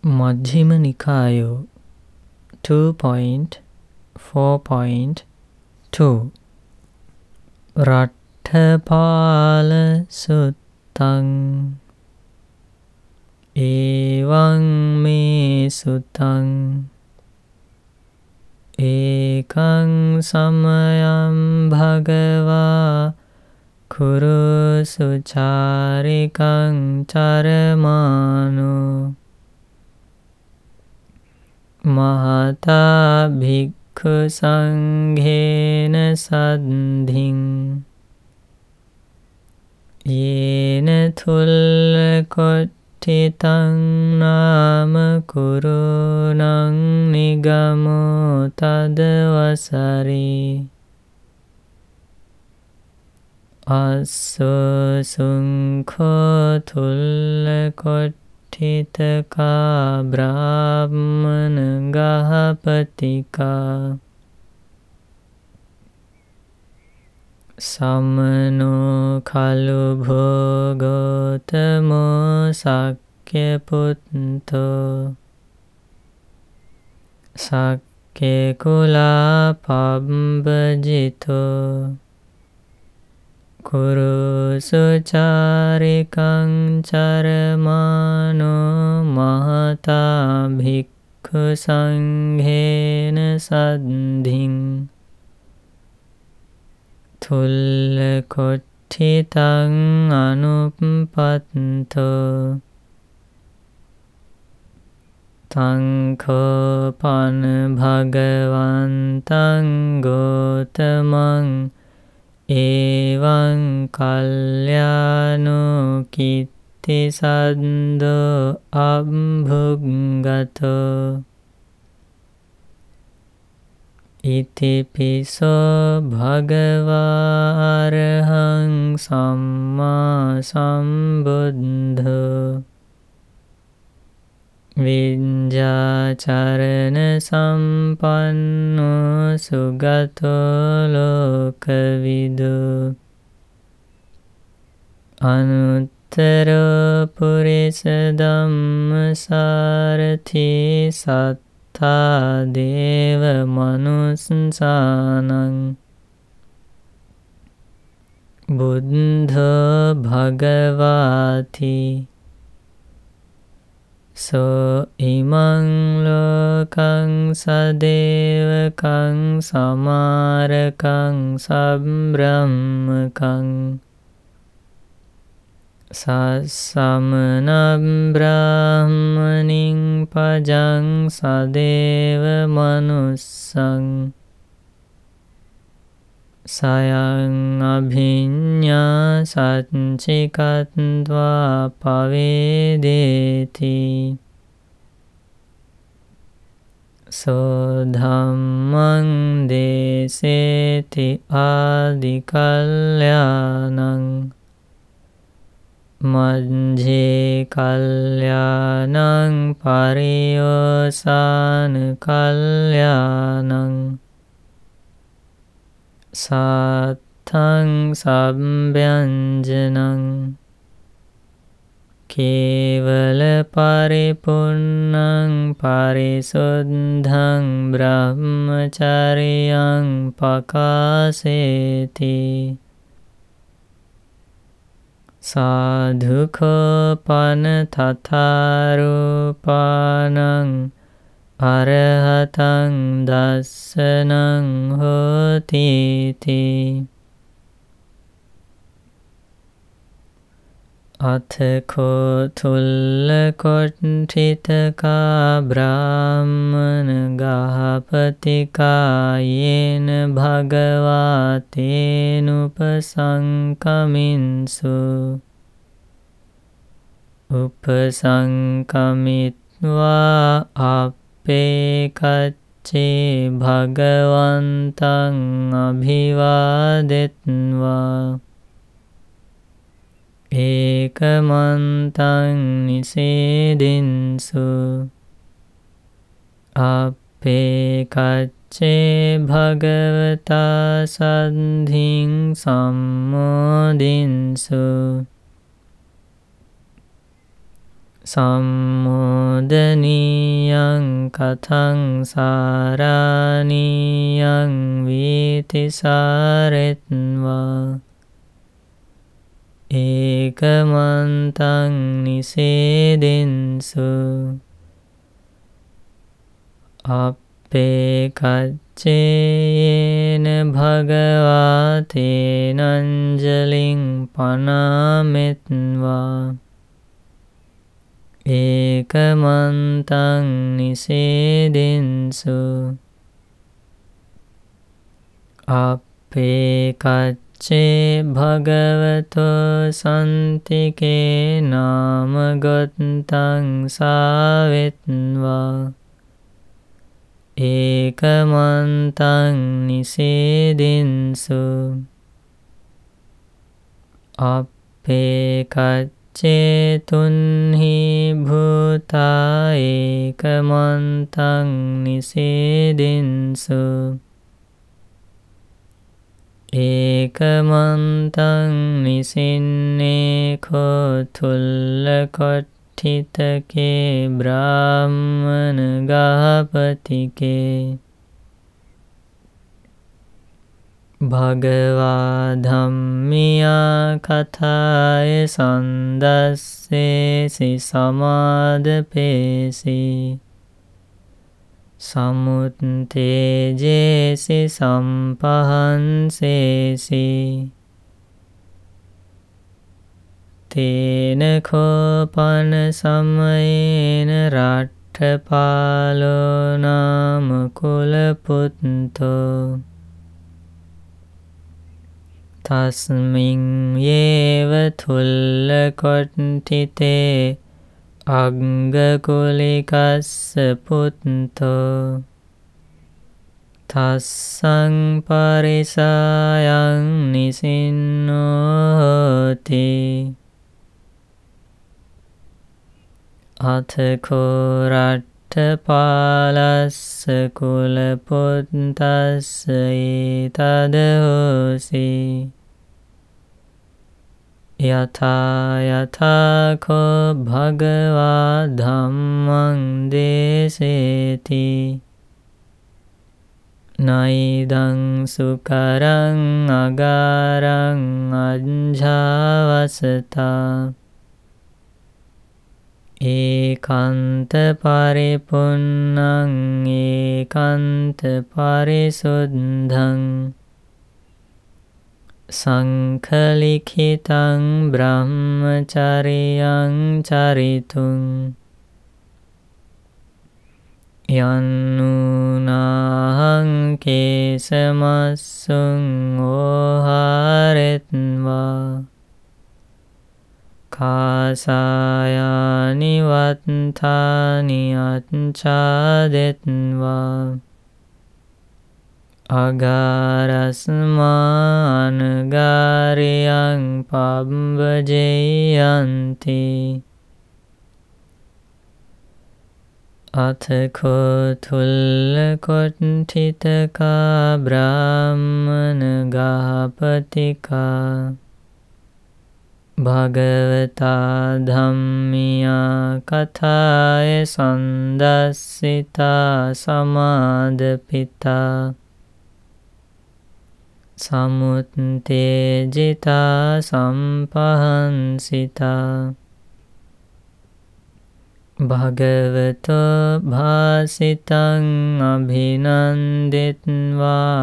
Majjhima Nikaya 2.4.2 Rattapala Suttang Evaṃ me suttang Ekaṃ samayaṃ bhagavā Kuru sucārikaṃ caramāno Mahata bhikkhu saṅghena saddhiṃ Yena thulla koṭṭhitaṃ nama kurunaṃ nigamo tadavasari Asso suṅkho thulla Titaka brahmana gahapatika Samano kalu bhogotamo sakya putto Sakya kula pambajito Kuru sucārikaṃ caramāno mahata bhikkhu saṅghena saddhiṃ Thulla koṭṭhitaṃ anupatto Taṅ pana bhagavantaṃ gotamaṃ Evaṃ kalyāno kitti saddho abhuggato Iti piso bhagavā arahaṃ sammā sambuddho Viñjācarana sampanno sugato lokavido Anuttaro purisa dhammasarathi sattha deva manussanaṃ Buddho bhagavāti So imaṃ lokaṃ sadevakaṃ samarakaṃ sabrahmakaṃ Sasamanam brahmanim pajaṃ sadeva manussaṃ Sayaṃ abhiññā saccikatvā pavedeti So dhammaṃ deseti adikalyanam Majjhe kalyanam pariyosana kalyanam Satthaṃ sabbyanjanam Kevala paripurnaṃ parisuddhaṃ brahmacāryaṃ pakāseti Sadhukho panathatharupānaṃ Arahataṃ dassanaṃ hotiti Athako thulla koṭṭhitaka brahmana gahapatika yena bhagavā tenupasaṅkaminsu Upasaṅkamitva appekacce bhagavantaṃ abhivādetva Ekamantaṃ nisedinsu Appekacce bhagavata saddhiṃ sammodinsu Sammodinsu සාදනීයං කතං සාරාණීයං වීතිසාරෙත්වා ඒකමන්තං නිසේදෙන්සු අප්පේ කච්චේයේන භගවා තේනංජලින් පනාමෙත්වා ඒකමන්තං නිසේදෙන්සු අප්පේ කච්චේ භගවතෝ සන්තිකේ නාමගොත්තං සාවෙත්වා ඒකමන්තං නිසේදෙන්සු අප්පේ කච්චේතුන්හි භූතා ඒකමන්තං නිසේදෙන්සු ඒකමන්තං නිසින්නේ කොතුල්ලකොට්ඨිතකේ බ්‍රාහ්මණ ගාපතිකේ භගවා ධම්මියා කථාය සන්දස්සේසි සමාදපේසි සමුත්තේජේසි සම්පහන්සේසි තේන කෝපන සමයේන රට්ඨපාලෝ නාම කුලපුත්තෝ තස්මින් යේව තුල්ලකොට්ඨිතේ අග්ගකුලිකස්ස පුත්තෝ තස්සං පරිසායං නිසින්නෝ හෝති අතකෝ රට්ඨපාලස්ස කුලපුත්තස්ස ඒතද හෝසි යථා යථා කෝ භගවා ධම්මං දේසේති නයිදං සුකරං අගාරං අඤ්ඤාවසතා ඒකාන්ත පරිපුන්නං ඒකාන්ත පරිසුද්ධං සංඛලිඛිතං බ්‍රහ්මචරියං චරිතුං යන්නූනාහං කේසමස්සුං ඕහාරෙත්වා කාසායානි වත්තානි අච්ඡාදෙත්වා අගාරස්මානගාරියං පබ්බජෙයන්ති අතකෝ තුල්ලකොට්ඨිතකා බ්‍රාහ්මණ ගාපතිකා භගවතා ධම්මියා කථාය සන්දස්සිතා සමාදපිතා සමුත්තේජිතා සම්පහන්සිතා භගවතෝ භාසිතං අභිනන්දිත්වා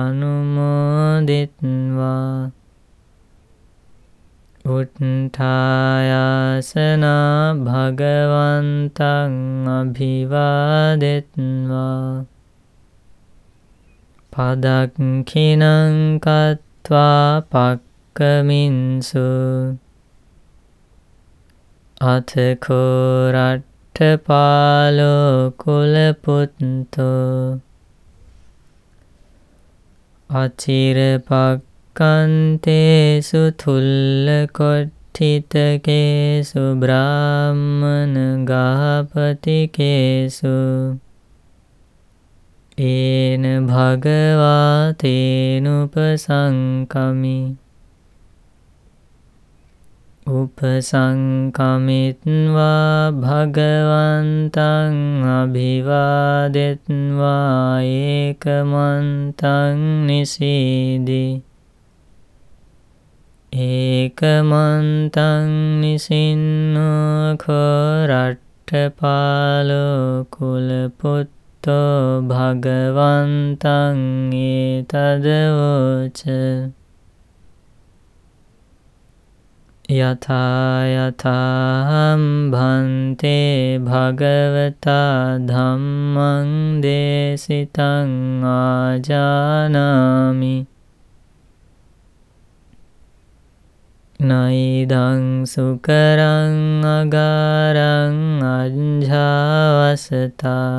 අනුමෝදිත්වා උත්ථායාසනා භගවන්තං අභිවාදෙත්වා පදක්ඛිනං කତ୍වා පක්කමින්සු අතකෝ රට්ඨපාලෝ කුලපුත්තෝ අචිරපක්ඛන්තේසු තුල්ලකොට්ඨිතකේසු බ්‍රාහ්මණ ගාපතිකේසු ඒන භගවා තේනුපසංකමි උපසංකමිත්වා භගවන්තං අභිවාදෙත්වා ඒකමන්තං නිසීදි ඒකමන්තං නිසින්නෝ රට්ඨපාලෝ කුලපුත්තෝ භගවන්තං ඒතදවෝච යථා යථාහම් භන්තේ භගවතා ධම්මං දේසිතං ආජානාමි නයිදං සුකරං අගාරං අඤ්ඤාවසතා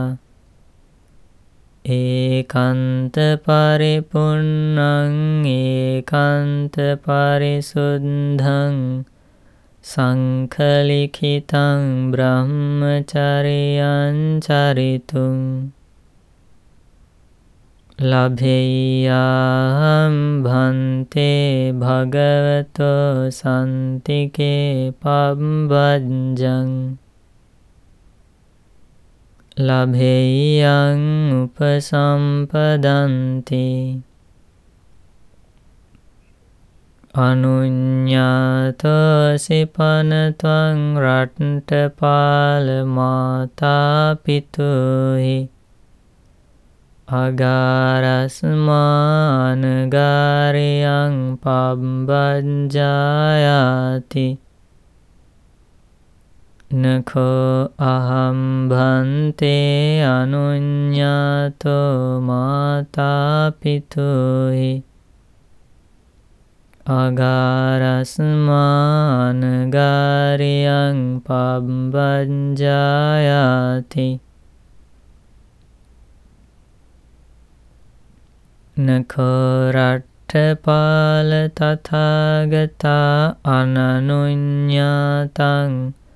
ඒකාන්ත පරිපුන්නං ඒකාන්ත පරිසුද්ධං සංඛලිඛිතං බ්‍රහ්මචරියං චරිතුං ලභෙය්‍යාහම් භන්තේ භගවතෝ සන්තිකේ පබ්බජ්ජං ලභෙය්‍යං උපසම්පදන්ති අනුඤ්ඤාතෝසි පනත්වං රට්ඨපාල මාතා පිතුහි අගාරස්මානගාරියං පබ්බජ්ජායාති නඛෝ අහම් භන්තේ අනුඤ්ඤාතෝ මාතා පිතුහි අගාරස්මානගාරියං පබ්බජ්ජායාති නඛෝ රට්ඨපාල තථාගතා අනනුඤ්ඤාතං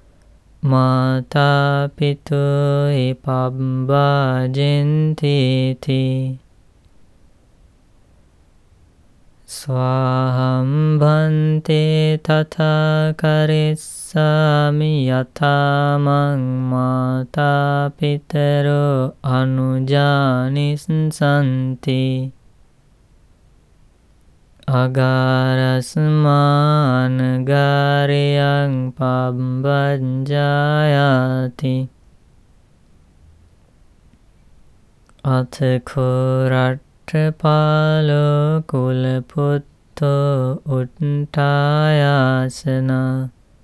මාතා පිතුහි පබ්බජෙන්තිති ස්වාහම් භන්තේ තථා කරිස්සාමි යථාමං මාතා පිතරෝ අනුජානිස්සන්ති අගාරස්මානගාරියං පබ්බජ්ජායාති අතඛෝ රට්ඨපාලෝ කුලපුත්තෝ උට්ඨායාසනා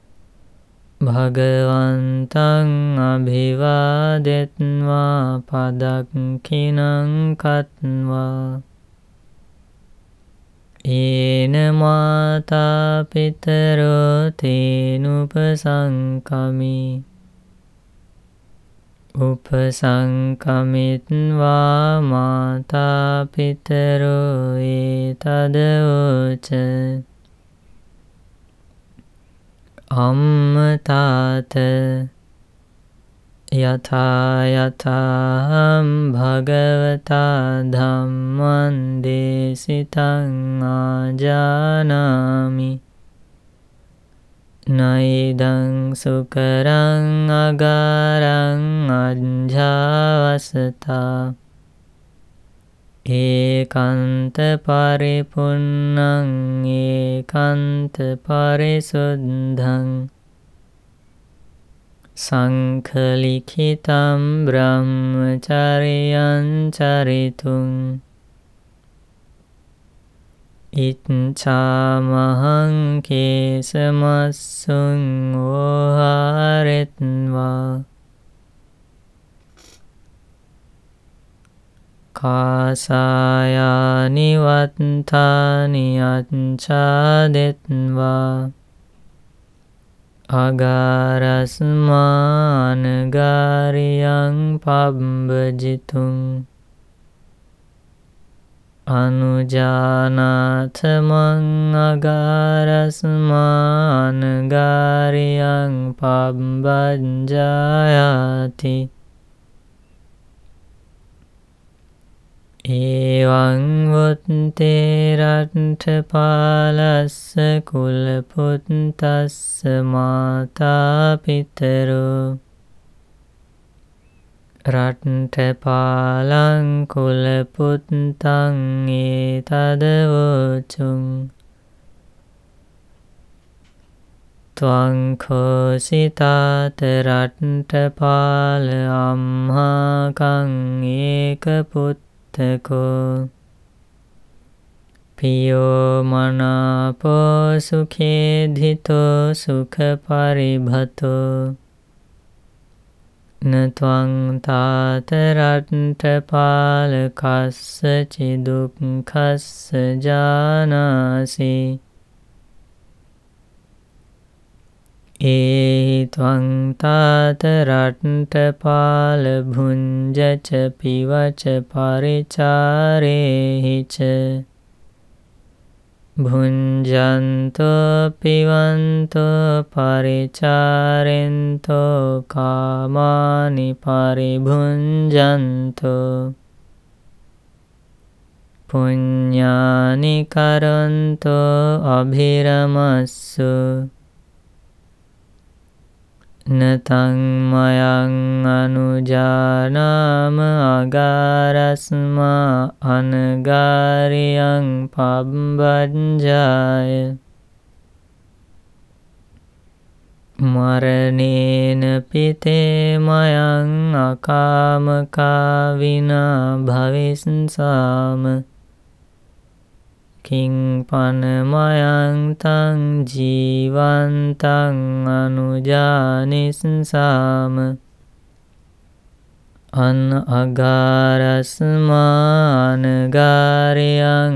භගවන්තං අභිවාදෙත්වා පදක්ඛිනං කତ୍වා ඒන මාතා පිතරෝ තේනුපසංකමි උපසංකමිත්වා මාතා පිතරෝ ඒතදවෝච අම්ම තාත යථා යථාහම් භගවතා ධම්මං දේසිතං ආජානාමි නයිදං සුකරං අගාරං අඤ්ඤාවසතා ඒකාන්ත පරිපුන්නං ඒකාන්ත පරිසුද්ධං සංඛලිඛිතං බ්‍රහ්මචරියං චරිතුං ඉච්ඡාමහං කේසමස්සුං ඕහාරෙත්වා කාසායානි වත්තානි අච්ඡාදෙත්වා අගාරස්මානගාරියං පබ්බජිතුං අනුජානාථමං අගාරස්මානගාරියං පබ්බජ්ජායාති Evaං vutte raṭṭhapālassa kulaputtassa mātā pitaro raṭṭhapālaṃ kulaputtaṃ etadavocuṃ Tvaṃ khosi tāta raṭṭhapāla ammhākaṃ ekaputtako Piyo manāpo sukheddhito sukhaparibhato Na tvaṃ tāta raṭṭhapāla kassacid-dukkhassa jānāsi Ehi tvaṃ tāta raṭṭhapāla bhunjaca pivaca paricārehi ca Bhunjanto pivanto paricārento kāmāni paribhunjanto Puññāni karanto abhiramassu Nataṃ mayaṃ anujānāma agārasmā anagāriyaṃ pabbajjāya Maranena pite mayaṃ akamaka vinā bhavissāma Kiṃ panamayaṃ taṃ jīvantaṃ anujānissāma An agārasmā anagāriyaṃ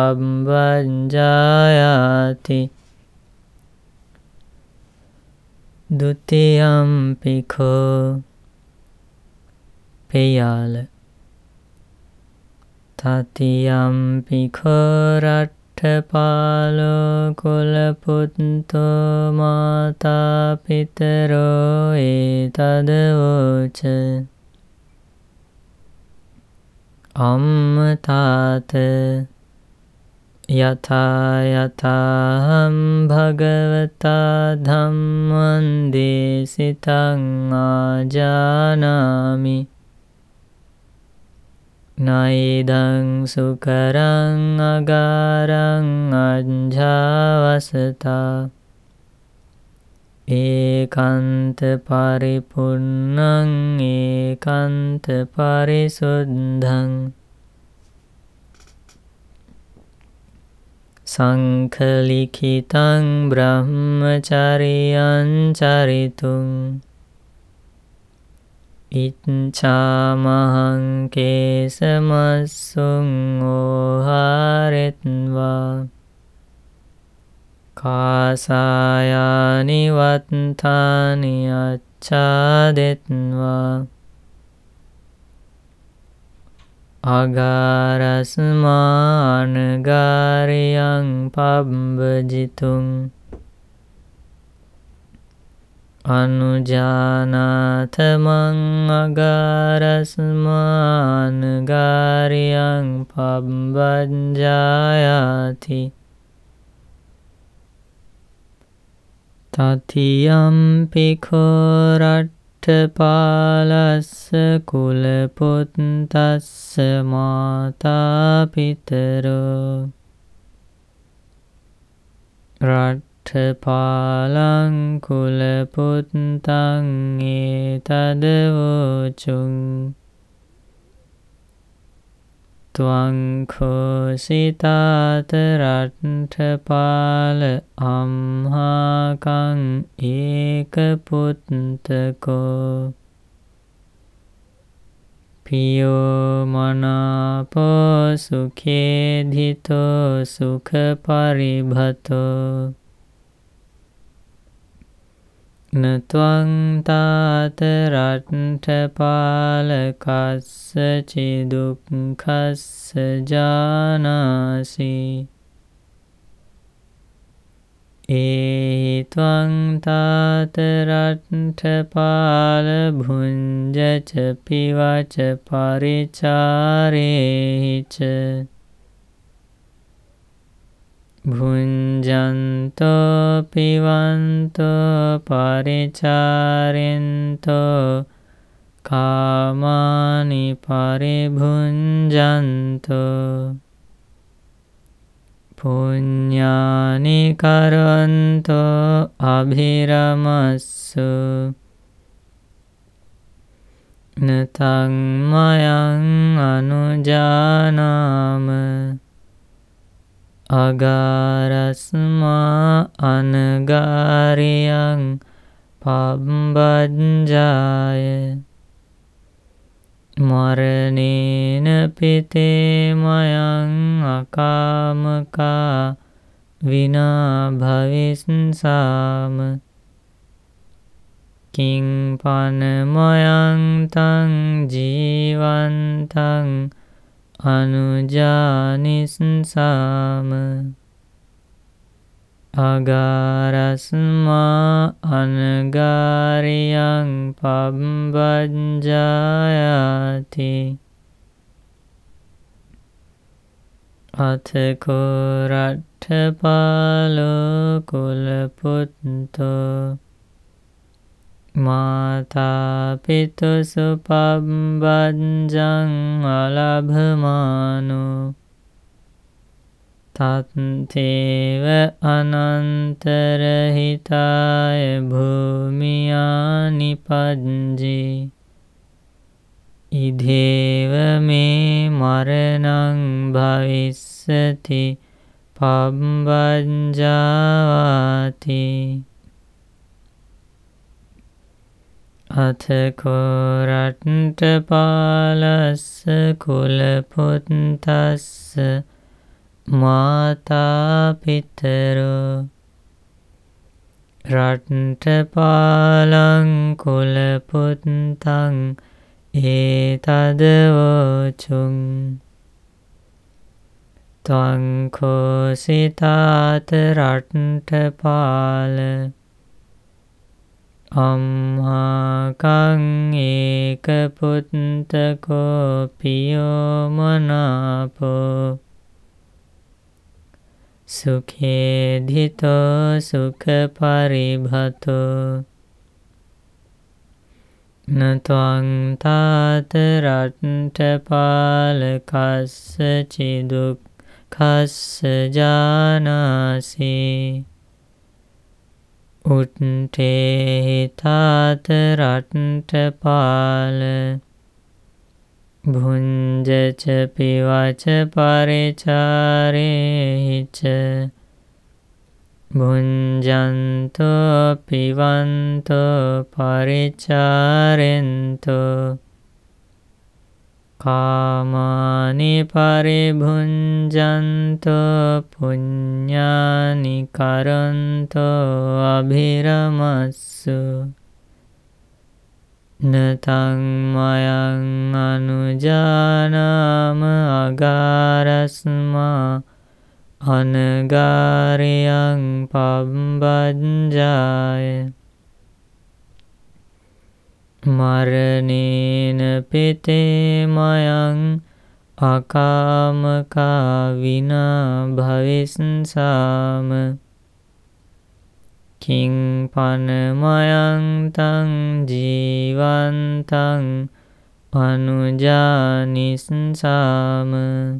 pabbajjāyati Dutiyampi kho Peyāla Tatiyampi kho raṭṭhapālo kulaputto mātā pitaro etadavoca Amma tāta yatā yatāham bhagavata dhammaṃ desitaṃ ājānāmi Naidaṃ sukaraṃ agāraṃ ajjhavasatā Ekanta paripurnaṃ ekanta parisuddhaṃ Saṅkhalikkhitaṃ brahmacariyaṃ carituṃ Iccāmahaṃ kesamassum oharetva Kāsāyāni vattāni acchādetva Agārasmā anagāriyaṃ pabbajituṃ Anujānātamaṃ agārasmā anagāriyaṃ pabbajjāyati Tatiyampi kho raṭṭhapālassa kulaputtassa mātā pitaro Raṭṭhapālaṃ kulaputtaṃ etadavocuṃ Tvaṃ khosi tāta raṭṭhapāla ammhākaṃ ekaputtako Piyo manāpo sukheddhito sukhaparibhato Na tvaṃ tāta raṭṭhapāla kassacid-dukkhassa jānāsi ඒත්වං තාත Ratthapala භුංජච පිවච පරිචාරේහිච භුංජන්තෝ පිවන්තෝ පරිචාරෙන්තෝ කාමානි පරිභුංජන්තෝ පුඤ්ඤානි කරන්තෝ අභිරමස්සු නතං මයං අනුජානාම අගාරස්මා අනගාරියං පබ්බජ්ජාය මරණේන පිතේ මයං අකාමකා විනා භවිස්සාම කිං පනමයං තං ජීවන්තං අනුජානිස්සාම අගාරස්මා අනගාරියං පබ්බජ්ජායති අතකෝ රට්ඨපාලෝ කුලපුත්තෝ මාතා පිතුසු පබ්බජ්ජං අලභමානෝ තත්තේව අනන්තරහිතාය භූමියානි පජ්ජේ ඉදේව මේ මරණං භවිස්සති පබ්බජ්ජාවාති අතකෝ රට්ඨපාලස්ස කුලපුත්තස්ස මාතා පිතරෝ රට්ඨපාලං කුලපුත්තං ඒතදවෝචුං ත්වං කෝසිතාත රට්ඨපාල අම්හාකං ඒක පුත්තකෝ පියෝ මනාපෝ සුඛේධිතෝ සුඛ පරිභතෝ නත්වං තාත රට්ඨපාල කස්ස චිදුක්ඛස්ස ජානාසි උට්ඨේ තාත රට්ඨපාල භුංජච පිවච පරිචාරේහිච භුංජන්තෝ පිවන්තෝ පරිචාරෙන්තෝ කාමානි පරිභුංජන්තෝ පුඤ්ඤානි කරන්තෝ අභිරමස්සු නතං මයං අනුජානාම අගාරස්මා අනගාරියං පබ්බජ්ජාය මරණේන පිතේ මයං අකාමකා විනා භවිස්සාම කිං පනමයං තං ජීවන්තං අනුජානිස්සාම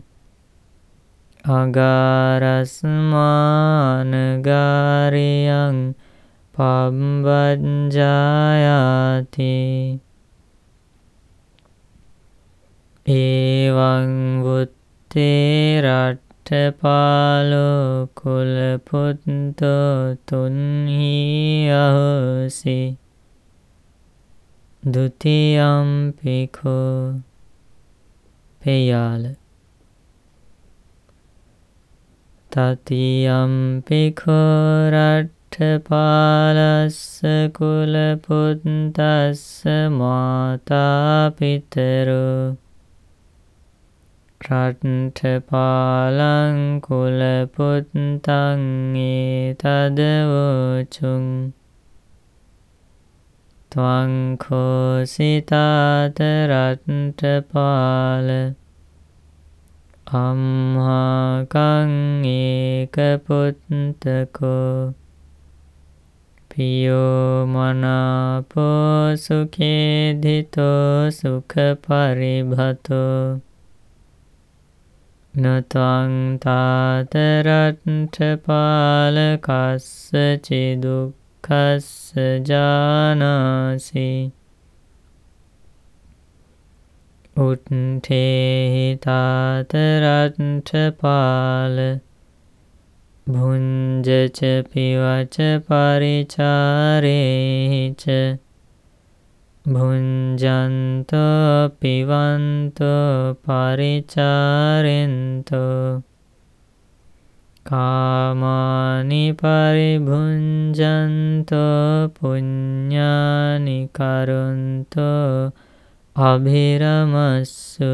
අගාරස්මානගාරියං පබ්බජ්ජායති ඒවං වුත්තේ රට්ඨපාලෝ කුලපුත්තෝ තුන්හි අහෝසි ဒုတိယံ පිඛෝ පෙයාල තතියම් පිඛෝ රට්ඨපාලස්ස කුලපුත්තස්ස මාතා පිතරෝ රට්ඨපාලං කුල පුත්තං ඒතදවෝචුං ත්වං khositāta රට්ඨපාල අම්හාකං ඒකපුත්තකෝ පියෝ මනාපෝ සුඛේධිතෝ සුඛපරිභතෝ නත්වං තාත රට්ඨපාල කස්සචිදුක්ඛස්ස ජානාසි උට්ඨේහි තාත රට්ඨපාල භුඤ්ජච පිවච පරිචාරේච භුඤ්ජන්තෝ පිවන්තෝ පරිචාරෙන්තෝ කාමානි පරිභුඤ්ජන්තෝ පුඤ්ඤානි කරොන්තෝ අභිරමස්සු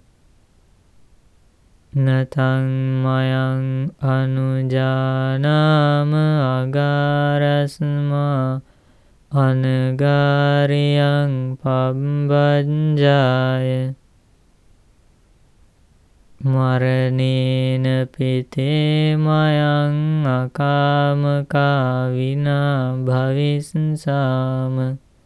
නතං මයං අනුජානාම අගාරස්මා අනගාරියං පබ්බංජාය මරණේන පිතේ මයං අකාමකා විනා භවිස්සාම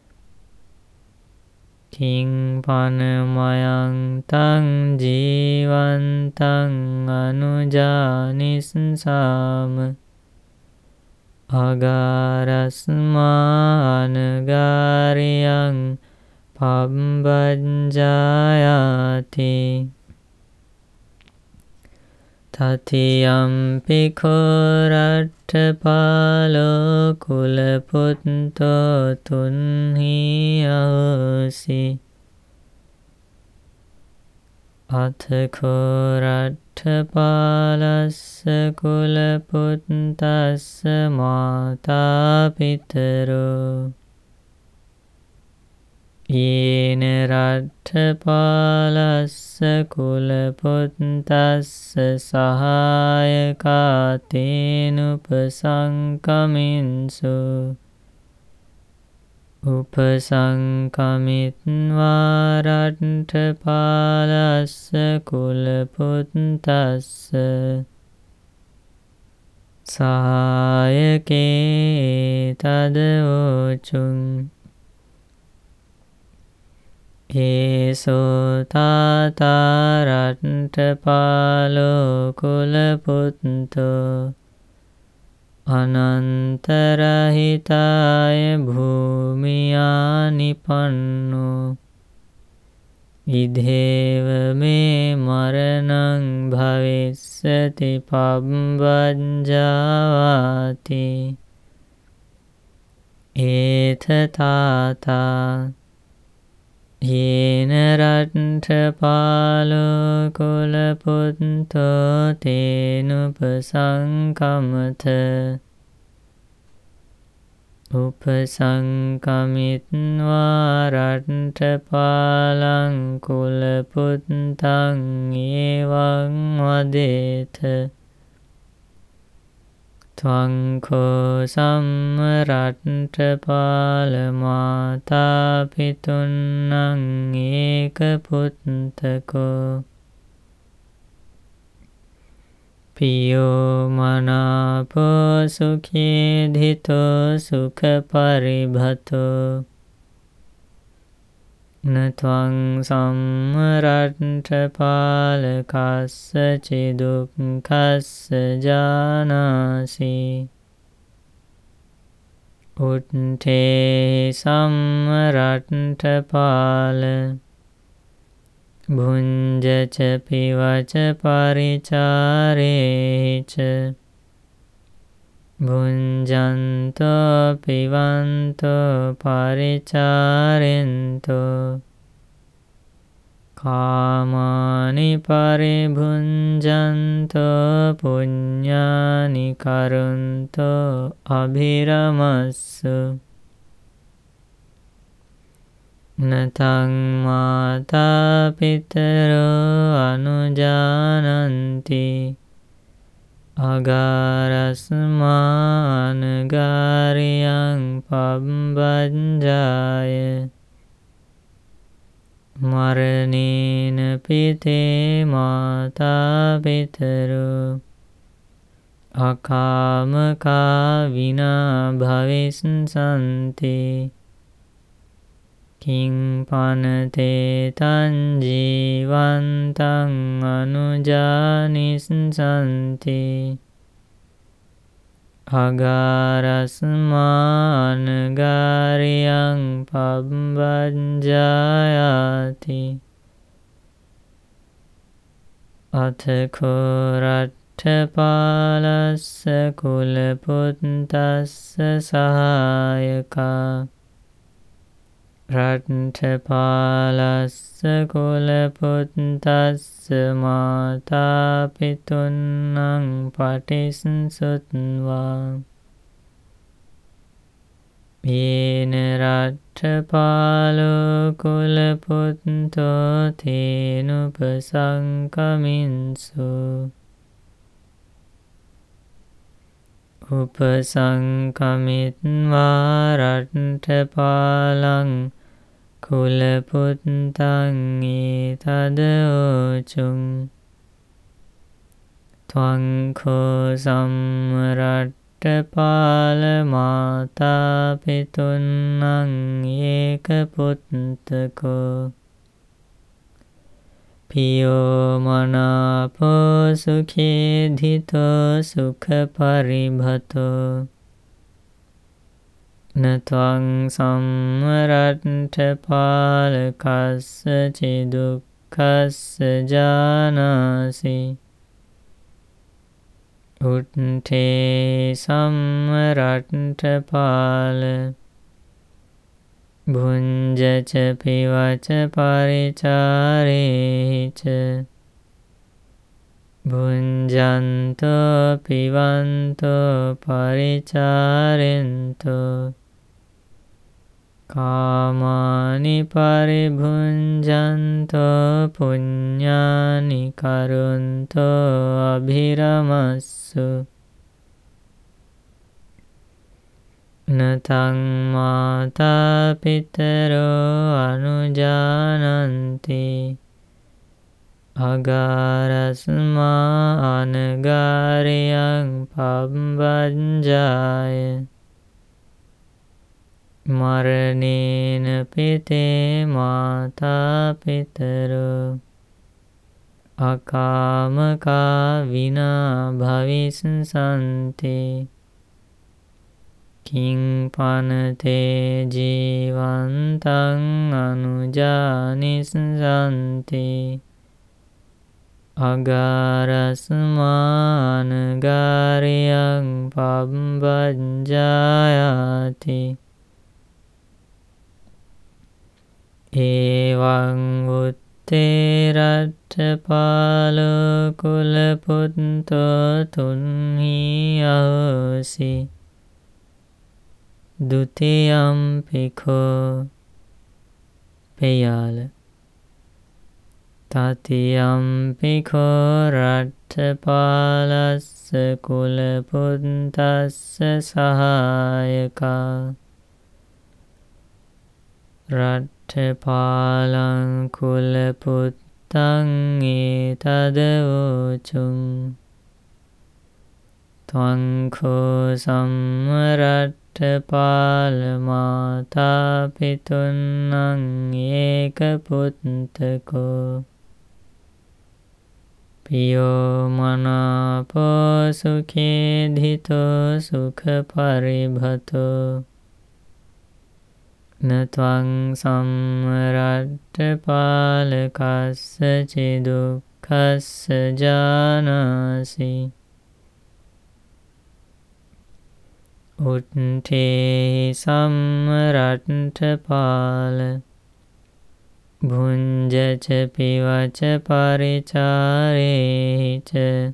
කිං පනමයං තං ජීවන්තං අනුජානිස්සාම අගාරස්මා අනගාරියං පබ්බංජායති තතියම්පි khorට්ඨපාලෝ කුලපුත්තෝ තුන්හි අහෝසි අතඛෝ රට්ඨපාලස්ස කුලපුත්තස්ස මාතා පිතරෝ යේන රට්ඨපාලස්ස කුලපුත්තස්ස සහායකා තේනුපසංකමින්සු උපසංකමිත්වා රට්ඨපාලස්ස කුලපුත්තස්ස සහායකේ තදවෝචුං ඒසෝ තාතා රට්ඨපාලෝ කුලපුත්තෝ අනන්තරහිතාය භූමියා නිපන්නෝ ඉදේව මේ මරණං භවිස්සති පබ්බංජාවාති ඒත තාතා යේන රට්ඨපාලෝ කුලපුත්තෝ තේනුපසංකමත උපසංකමිත්වා රට්ඨපාලං කුලපුත්තං ඒවං වදේත ත්වං khෝ සම්රට්ඨපාල මාතා පිතුන්නං ඒකපුත්තකෝ පියෝ මනාපෝ සුඛේධිතෝ සුඛපරිභතෝ නත්වං සම්රට්ඨපාල කස්සචිදුක්ඛස්ස ජානාසි උට්ඨේ සම්රට්ඨපාල භුඤ්ජච පිවච පරිචාරේච භුඤ්ජන්තෝ පිවන්තෝ පරිචාරෙන්තෝ කාමානි පරිභුඤ්ජන්තෝ පුඤ්ඤානි කරොන්තෝ අභිරමස්සු නතං මාතා පිතරෝ අනුජානන්ති අගාරස්මානගාරියං පබ්බංජාය මරණේන පිතේ මාතා පිතරෝ අකාමකා විනා භවිස්සන්ති කිං පනතේ තං ජීවන්තං අනුජානිස්සන්ති අගාරස්මානගාරියං පබ්බංජායති අතකෝ රට්ඨපාලස්ස කුලපුත්තස්ස සහායකා රට්ඨපාලස්ස කුලපුත්තස්ස මාතා පිතුන්නං පටිසුත්වා යේන රට්ඨපාලෝ කුලපුත්තෝ තේනුපසංකමින්සු උපසංකමිත්වා රට්ඨපාලං කුලපුත්තං ඒතදෝචුං ත්වං කෝ සම්රට්ඨපාල මාතා පිතුන්නං ඒකපුත්තකෝ පියෝ මනාපෝ සුඛේධිතෝ සුඛපරිභතෝ නත්වං සම්රට්ඨපාල කස්සචි දුක්ඛස්ස ජානාසි උට්ඨේ සම්රට්ඨපාල භුඤ්ජච පිවච පරිචාරේච භුඤ්ජන්තෝ පිවන්තෝ පරිචාරෙන්තෝ කාමානි පරිභුඤ්ජන්තෝ පුඤ්ඤානි කරුන්තෝ අභිරමස්සු නතං මාතා පිතරෝ අනුජානන්ති අගාරස්මානගාරියං පබ්බංජාය මරණේන පිතේ මාතා පිතරෝ අකාමකා විනා භවිස්සන්ති කිං පනතේ ජීවන්තං අනුජානිස්සන්ති අගාරස්මානගාරියං පබ්බංජායති එවං උත්තේ රට්ඨපාලෝ කුලපුත්තෝ තුන්හි අහෝසි ဒုတိယံ පිඛෝ පෙයාල තතියම් පිඛෝ රට්ඨපාලස්ස කුලපුත්තස්ස සහායකා රට්ඨපාලං කුලපුත්තං ඒතදෝචුං ත්වං කෝ සම්රට්ඨපාල මාතා පිතුන්නං ඒකපුත්තකෝ පියෝ මනාපෝ සුඛේධිතෝ සුඛපරිභතෝ නත්වං සම්රට්ඨපාල කස්සචි දුක්ඛස්ස ජානාසි උට්ඨේ සම්රට්ඨපාල භුඤ්ජච පිවච පරිචාරේච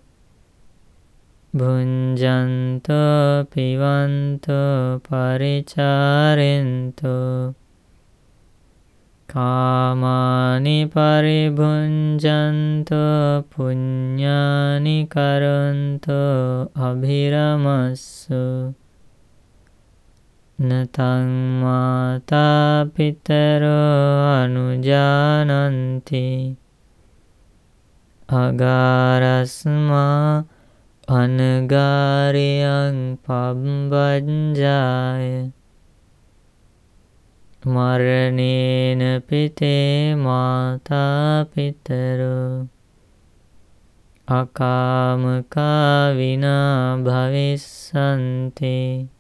භුඤ්ජන්තෝ පිවන්තෝ පරිචාරෙන්තෝ කාමානි පරිභුංජන්තෝ පුඤ්ඤානි කරන්තෝ අභිරමස්සු නතං මාතා පිතරෝ අනුජානන්ති අගාරස්මා අනගාරියං පබ්බජ්ජාය මරණේන පිතේ මාතා පිතරෝ අකාමකා විනා භවිස්සන්ති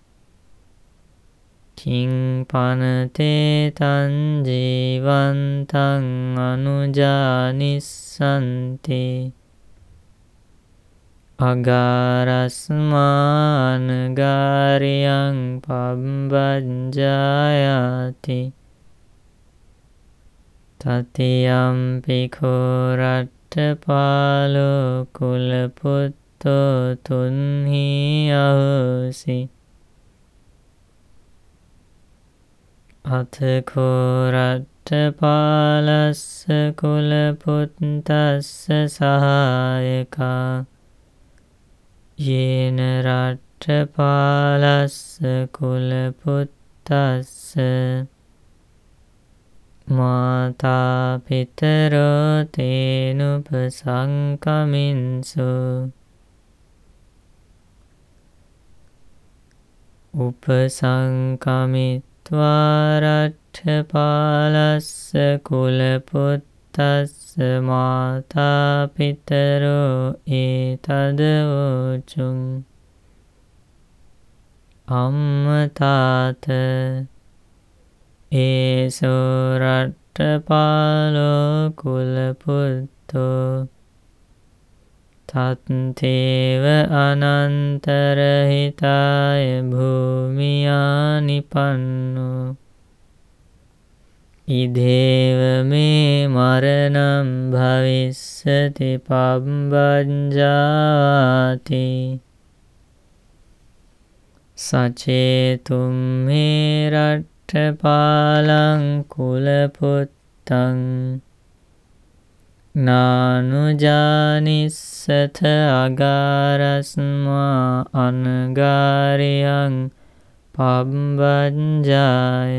කිං පනතේ තං ජීවන්තං අනුජානිස්සන්ති අගාරස්මානගාරියං පබ්බජ්ජායති තතියම්පි කෝරට්ඨපාලෝ කුලපුත්තෝ තුන්හි අහෝසි අතකෝ රට්ඨපාලස්ස කුලපුත්තස්ස සහායකා යේන රට්ඨපාලස්ස කුලපුත්තස්ස මාතා පිතරෝ තේනුපසංකමින්සු උපසංකමිත්වා රට්ඨපාලස්ස කුලපුත්තස්ස මාතා පිතරෝ ඒතදවෝචුං අම්මතාත ඒසෝ රට්ඨපාලෝ කුලපුත්තෝ තත්තේව අනන්තරහිතාය භූමියා නිපන්නෝ ඉදේව මේ මරණං භවිස්සති පබ්බජ්ජාති සචේතුම් මේ රට්ඨපාලං කුලපුත්තං නානුජානිස්සත අගාරස්මා අනගාරියං පබ්බජ්ජාය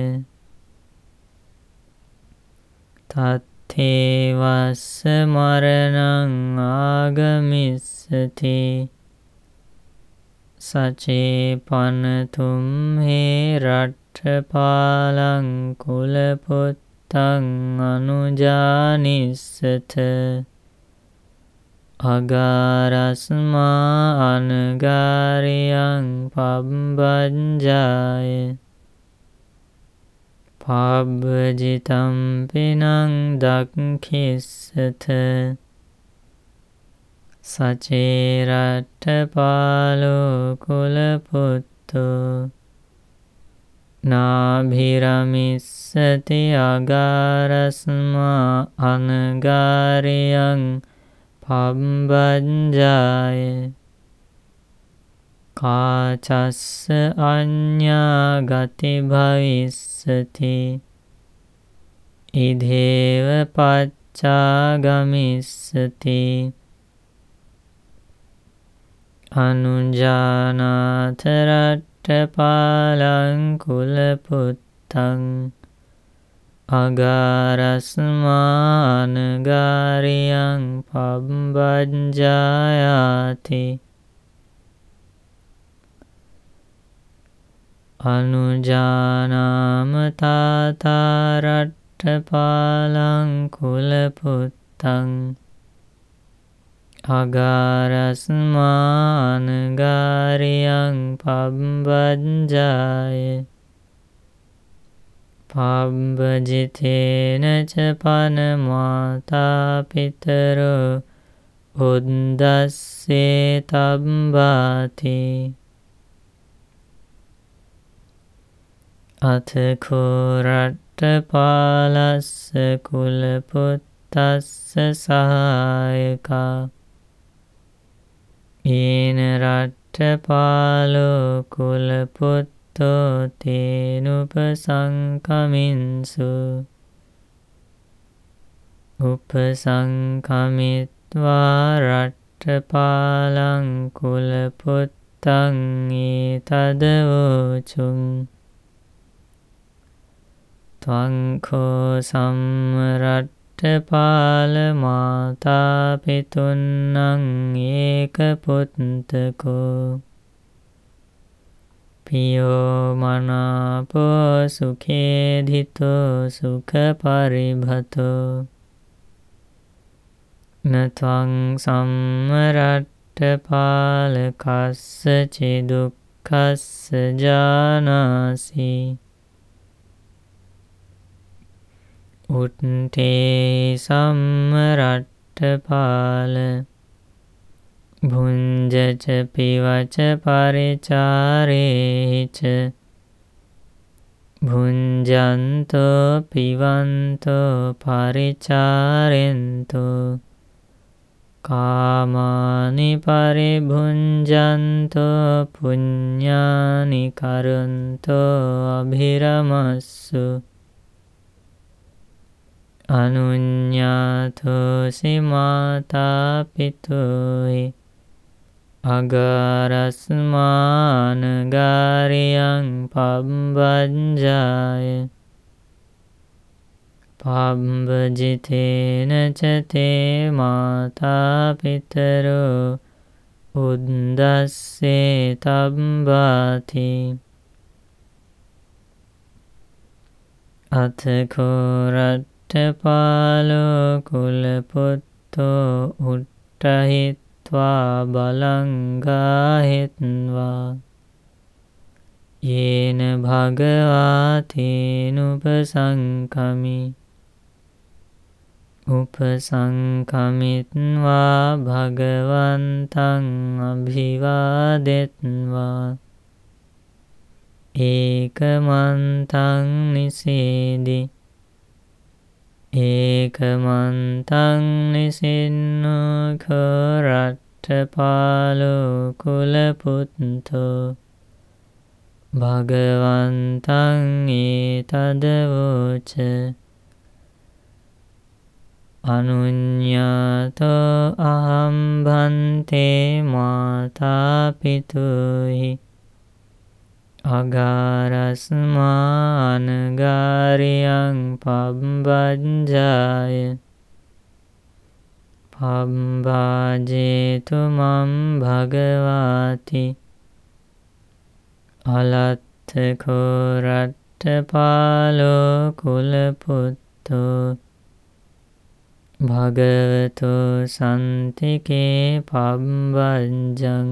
තත්තේවස්ස මරණං ආගමිස්සති සචේ පනතුම් හේ රට්ඨපාලං කුලපුත්තං අනුජානිස්සත අගාරස්මා අනගාරියං පබ්බජ්ජාය පබ්බජිතම් පිනං දක්ඛිස්සත සචේ රට්ඨපාලෝ කුලපුත්තෝ නාභිරමිස්සති අගාරස්මා අනගාරියං පබ්බජ්ජාය කාචස්ස අඤ්ඤා ගති භවිස්සති ඉදේව පච්චාගමිස්සති අනුජානාත රට්ඨපාලං කුලපුත්තං අගාරස්මා අනගාරියං පබ්බජ්ජායති අනුජානාම තාතා රට්ඨපාලං කුලපුත්තං අගාරස්මා අනගාරියං පබ්බජ්ජාය පබ්බජිතේන ච පනමාතා පිතරෝ උද්දස්සේ තබ්බාති අතකෝ රට්ඨපාලස්ස කුලපුත්තස්ස සහායකා යේන රට්ඨපාලෝ කුලපුත්තෝ තේනුපසංකමින්සු උපසංකමිත්වා රට්ඨපාලං කුලපුත්තං ඒතදවෝචුං ත්වංඛෝ සම්රට්ඨපාල මාතා පිතුන්නං ඒකපුත්තකෝ පියෝ මනාපෝ සුඛේධිතෝ සුඛපරිභතෝ නත්වං සම්රට්ඨපාල කස්සචි දුක්ඛස්ස ජානාසි උට්ඨේ සම්රට්ඨපාල භුඤ්ජච පිවච පරිචාරේච භුඤ්ජන්තෝ පිවන්තෝ පරිචාරෙන්තෝ කාමානි පරිභුඤ්ජන්තෝ පුඤ්ඤානි කරන්තෝ අභිරමස්සු අනුඤ්ඤාතෝසි මාතා පිතෝහි අගාරස්මානගාරියං පබ්බජ්ජාය පබ්බජිතේන ච තේ මාතා පිතරෝ උද්දස්සේ තබ්බාති අතකෝ රට්ඨපාලෝ කුලපුත්තෝ උට්ඨහිත්වා බලං ගාහෙත්වා යේන භගවා තේනුපසංකමි උපසංකමිත්වා භගවන්තං අභිවාදෙත්වා ඒකමන්තං නිසේදි ඒකමන්තං නිසින්නෝඛෝ රට්ඨපාලෝ කුලපුත්තෝ භගවන්තං ඒතදවෝච අනුඤ්ඤාතෝ අහං භන්තේ මාතා පිතුහි අගාරස්මානගාරියං පබ්බජ්ජාය පබ්බාජේතු මම් භගවාති අලත්තකෝ රට්ඨපාලෝ කුලපුත්තෝ භගවතෝ සන්තිකේ පබ්බජ්ජං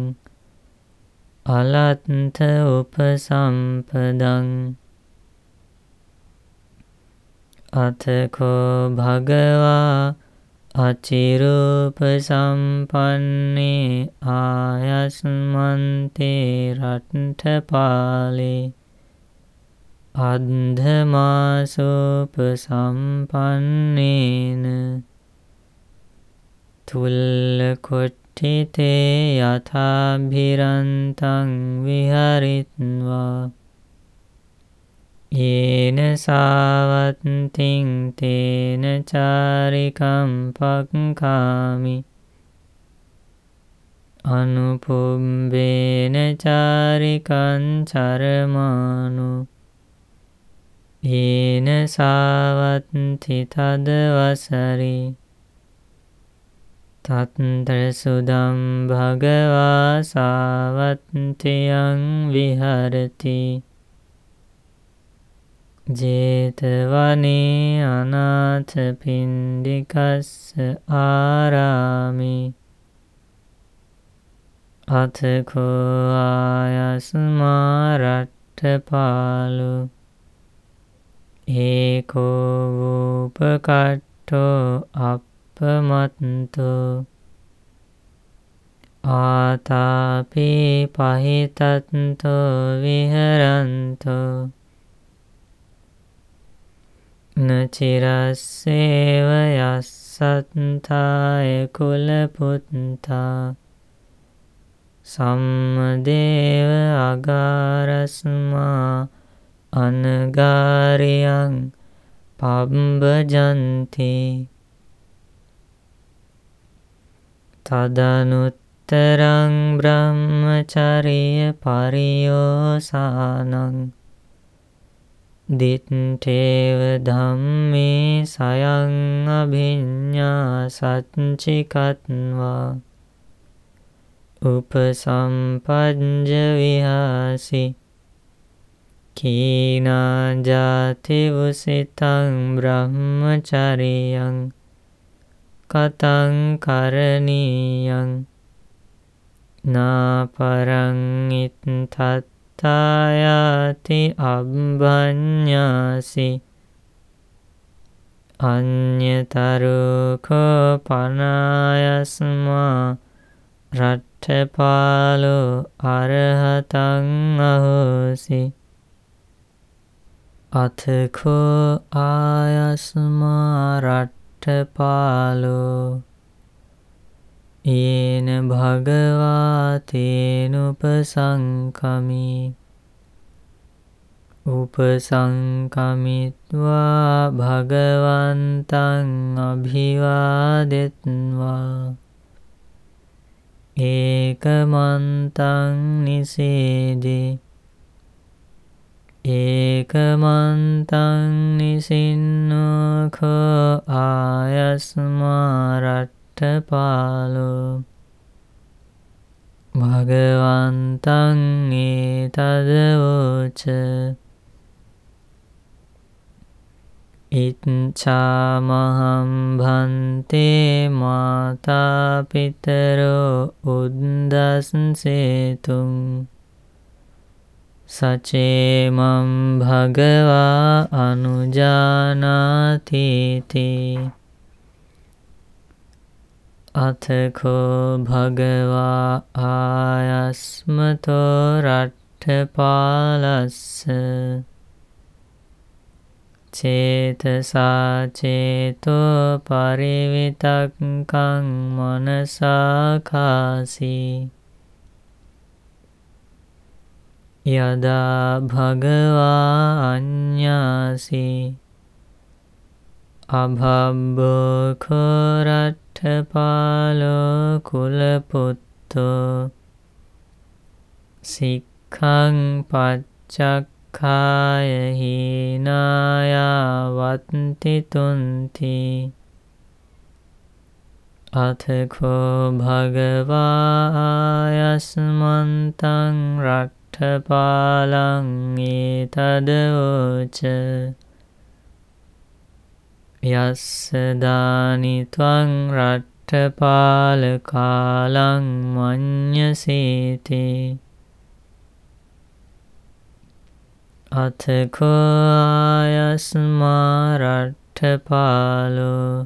අලත්ථ උපසම්පදං අතකෝ භගවා අචිරූපසම්පන්නේ ආයස්මන්තේ රට්ඨපාලේ අන්ධමාසෝපසම්පන්නේන තුල්ලකොට්ඨිතේ යථාභිරන්තං විහරිත්වා යේන සාවත්තිං තේන චාරිකම් පක්ඛාමි අනුපුම්බේන චාරිකං චරමානු යේන සාවත්ති තදවසරි තත්ත්‍ර සුදම් භගවා සාවත්තියං විහරති ජේතවනේ අනාථපිණ්ඩිකස්ස ආරාමේ අතකෝ ආයස්මා රට්ඨපාලෝ ඒකෝ වූපකට්ඨෝ අපමත්තෝ ආතාපේ පහිතත්තෝ විහරන්තෝ නචිරස්සේව යස්සත්තාය කුලපුත්තා සම්මදේව අගාරස්මා අනගාරියං පබ්බජන්ති තදනුත්තරං බ්‍රහ්මචරිය පරියෝසානං දිත්තේව ධම්මේ සයං අභිඤ්ඤා සච්චිකත්වා උපසම්පජ්ජ විහාසි කීනා ජාති වුසිතං බ්‍රහ්මචරියං කතං කරණීයං නාපරං ඉත්තත්තායාති අබ්බඤ්ඤාසි අඤ්ඤතරුකෝ පනායස්මා රට්ඨපාලෝ අරහතං අහෝසි අතකෝ ආයස්මා රට්ඨපාලෝ යේන භගවා තේනුපසංකමි උපසංකමිත්වා භගවන්තං අභිවාදෙත්වා ඒකමන්තං නිසේදේ ඒකමන්තං නිසින්නෝඛෝ ආයස්මා රට්ඨපාලෝ භගවන්තං ඒතදවෝච ඉච්ඡාමහං භන්තේ මාතා පිතරෝ උද්දස්සේතුං සචේමං භගවා අනුජානාතිති අතකෝ භගවා ආයස්මතෝ රට්ඨපාලස්ස චේතසා චේතෝ පරිවිතක්කං මනසා කාසී යදා භගවා අඤ්ඤාසි අභබ්බෝඛෝ රට්ඨපාලෝ කුලපුත්තෝ සික්ඛං පච්චක්ඛාය හීනායා වත්ති තුන්ති අතකෝ භගවා ආයස්මන්තං රට්ඨපාලං ඒතදවෝච යස්ස දානි ත්වං රට්ඨපාල කාලං මඤ්ඤසීති අතකෝ ආයස්මා රට්ඨපාලෝ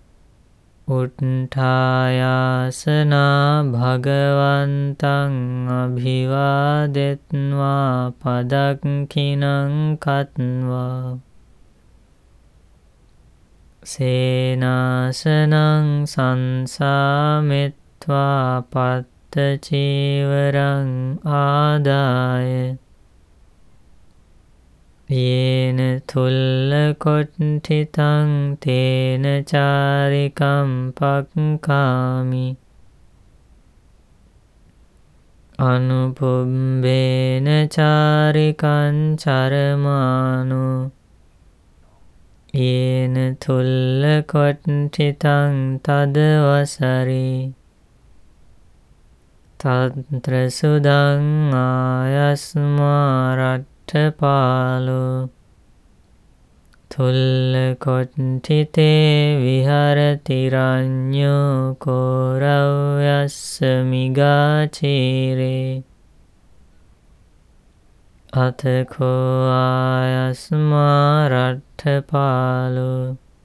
උට්ඨායාසනා භගවන්තං අභිවාදෙත්වා පදක්ඛිනං කତ୍වා සේනාසනං සංසාමෙත්වා පත්ත චීවරං ආදාය යේන තුල්ල කොට්ඨිතං තේන චාරිකම් පක්ඛාමි අනුපුබ්බේන චාරිකං චරමානු යේන තුල්ල කොට්ඨිතං තදවසරි තත්‍ර සුදං ආයස්මා රට්ඨපාලෝ තුල්ල කොට්ඨිතේ විහරති රඤ්ඤෝ කෝරව්‍යස්ස මිගාචීරේ අතකෝ ආයස්මා රට්ඨපාලෝ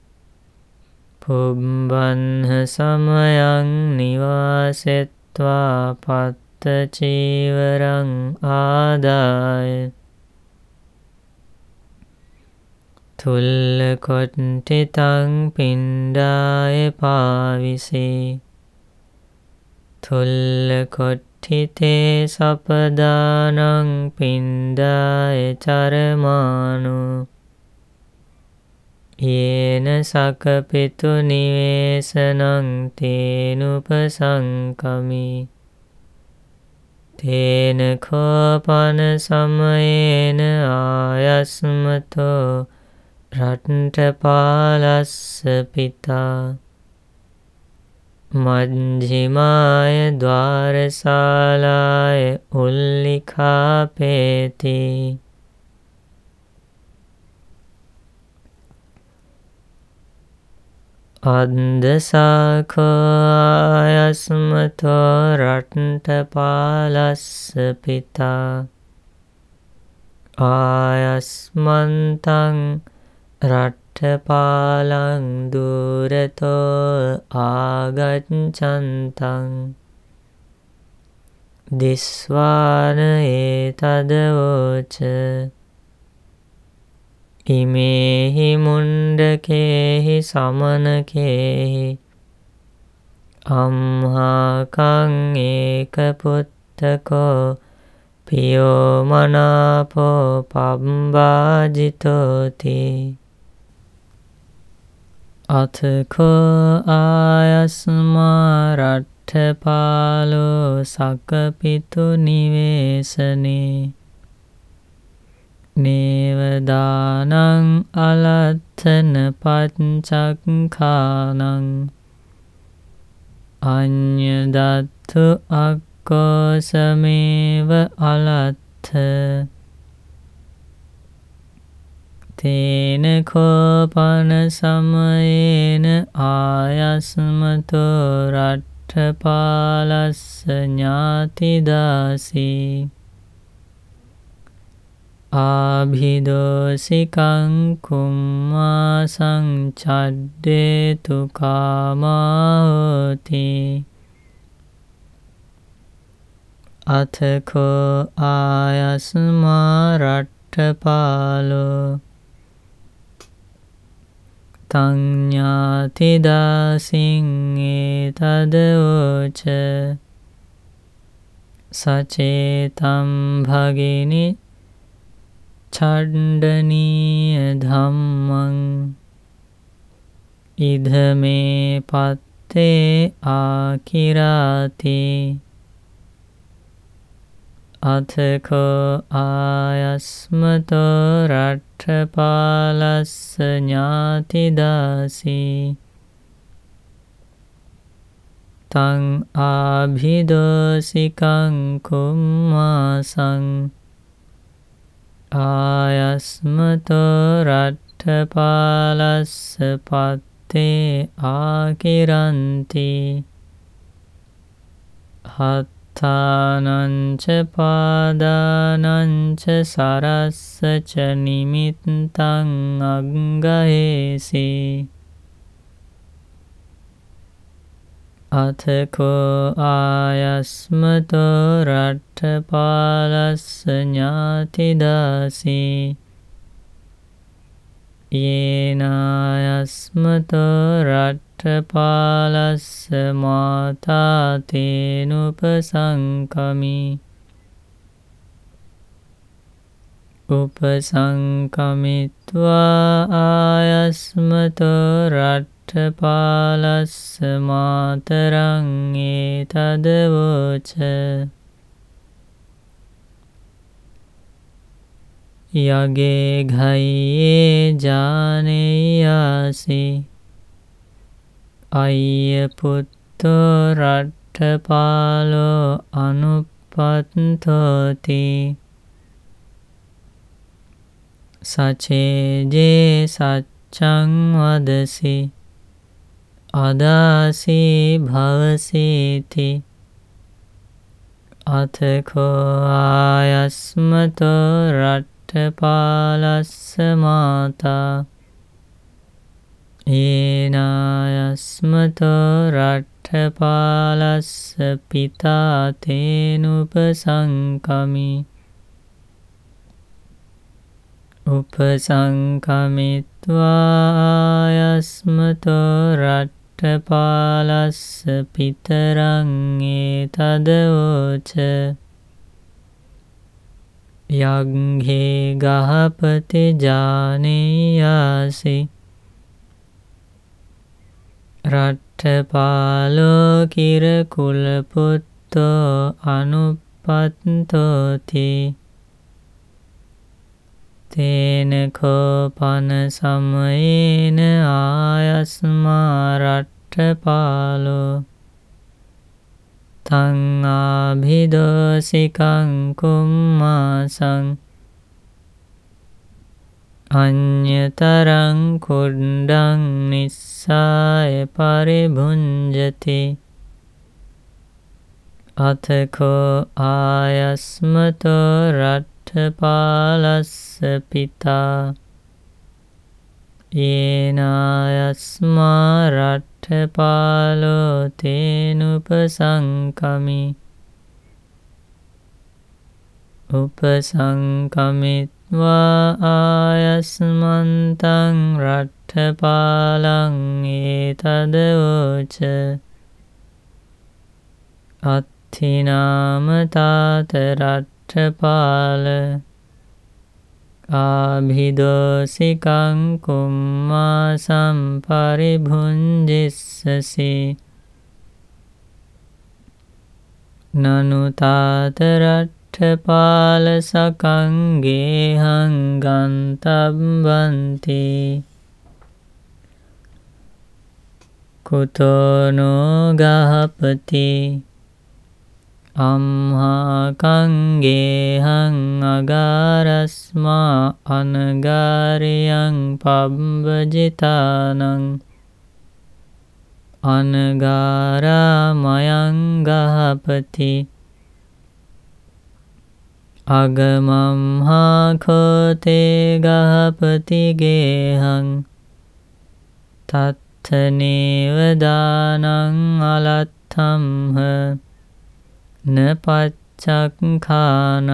පුබ්බන්හ සමයං නිවාසෙත්වා පත්ත චීවරං ආදාය තුල්ල කොට්ඨිතං පිණ්ඩාය පාවිසේ තුල්ල කොට්ඨිතේ සපදානං පිණ්ඩාය චරමානු යේන සකපිතු නිවේසනං තේනුපසංකමි තේන කෝපන සමයේන ආයස්මතෝ රට්ඨපාලස්ස පිතා මජ්ජිමාය ද්වාරශාලාය උල්ලිඛාපේති අන්දසාකෝ ආයස්මතෝ රට්ඨපාලස්ස පිතා ආයස්මන්තං රට්ඨපාලං දුරතෝ ආගච්ඡන්තං දිස්වාන ඒතදවෝච ඉමේහි මුණ්ඩකේහි සමනකේහි අම්හාකං ඒක පුත්තකෝ පියෝ මනාපෝ පබ්බාජිතෝති අතකෝ ආයස්මා රට්ඨපාලෝ සකපිතු නිවේසනේ නේවදානං අලත්තන පච්චක්ඛානං අඤ්ඤදත්තු අක්කෝසමේව අලත්ථ තේන කෝපන සමයේන ආයස්මතෝ රට්ඨපාලස්ස ඥාතිදාසී ආභිදෝසිකං කුම්මාසං චඩ්ඩේතු කාමාහෝති අතකෝ ආයස්මා රට්ඨපාලෝ තං ඥාතිදාසින් ඒතදවෝච සචේතම් භගිනි ඡණ්ඩනීය ධම්මං ඉදමේ පත්තේ ආකිරාති අතකෝ ආයස්මතෝ රට්ඨපාලස්ස ඥාතිදාසී තං ආභිදෝසිකං කුම්මාසං ආයස්මතෝ රට්ඨපාලස්ස පත්තේ ආකිරන්ති හත්තානංච පාදානංච සරස්සච නිමිත්තං අංගහේසි අතකෝ ආයස්මතෝ රට්ඨපාලස්ස ඥාතිදාසී යේනායස්මතෝ රට්ඨපාලස්ස මාතා තේනුපසංකමි උපසංකමිත්වා ආයස්මතෝ රට්ඨපාලස්ස මාතරං ඒතදවෝච යගේ ඝයේ ජානෙයාසි අය්‍ය පුත්තෝ රට්ඨපාලෝ අනුප්පත්තෝති සචේජේ සච්ඡං වදසි අදාසී භවසීති අතකෝ ආයස්මතෝ රට්ඨපාලස්ස මාතා ඒනායස්මතෝ රට්ඨපාලස්ස පිතා තේනුපසංකමි උපසංකමිත්වා ආයස්මතෝ රට්ඨපාලස්ස පිතරං ඒතදවෝච යග්ඝේ ගහපති ජානෙයාසි රට්ඨපාලෝ කිරකුලපුත්තෝ අනුපත්තෝති තේන කෝපන සමයේන ආයස්මා රට්ඨපාලෝ තං ආභිදෝසිකං කුම්මාසං අඤ්ඤතරං කුණ්ඩං නිස්සාය පරිභුඤ්ජති අතකෝ ආයස්මතෝ රට්ඨපාලස්ස පිතා යේනායස්මා රට්ඨපාලෝ තේනුපසංකමි උපසංකමිත්වා ආයස්මන්තං රට්ඨපාලං ඒතදවෝච අත්ථිනාම තාත රට්ඨපාල ආභිදෝසිකං කුම්මාසං පරිභුඤ්ජිස්සසි නනු තාත රට්ඨපාල සකං ගේහං ගන්තබ්බන්ති කුතෝනෝ ගහපති අම්හා කංගේහං අගාරස්මා අනගාරියං පබ්බජිතානං අනගාරාමයං ගහපති අගමම්හා කෝතේ ගහපති ගේහං තත්තනේවදානං අලත්තම්හ නපච්චක්ඛානං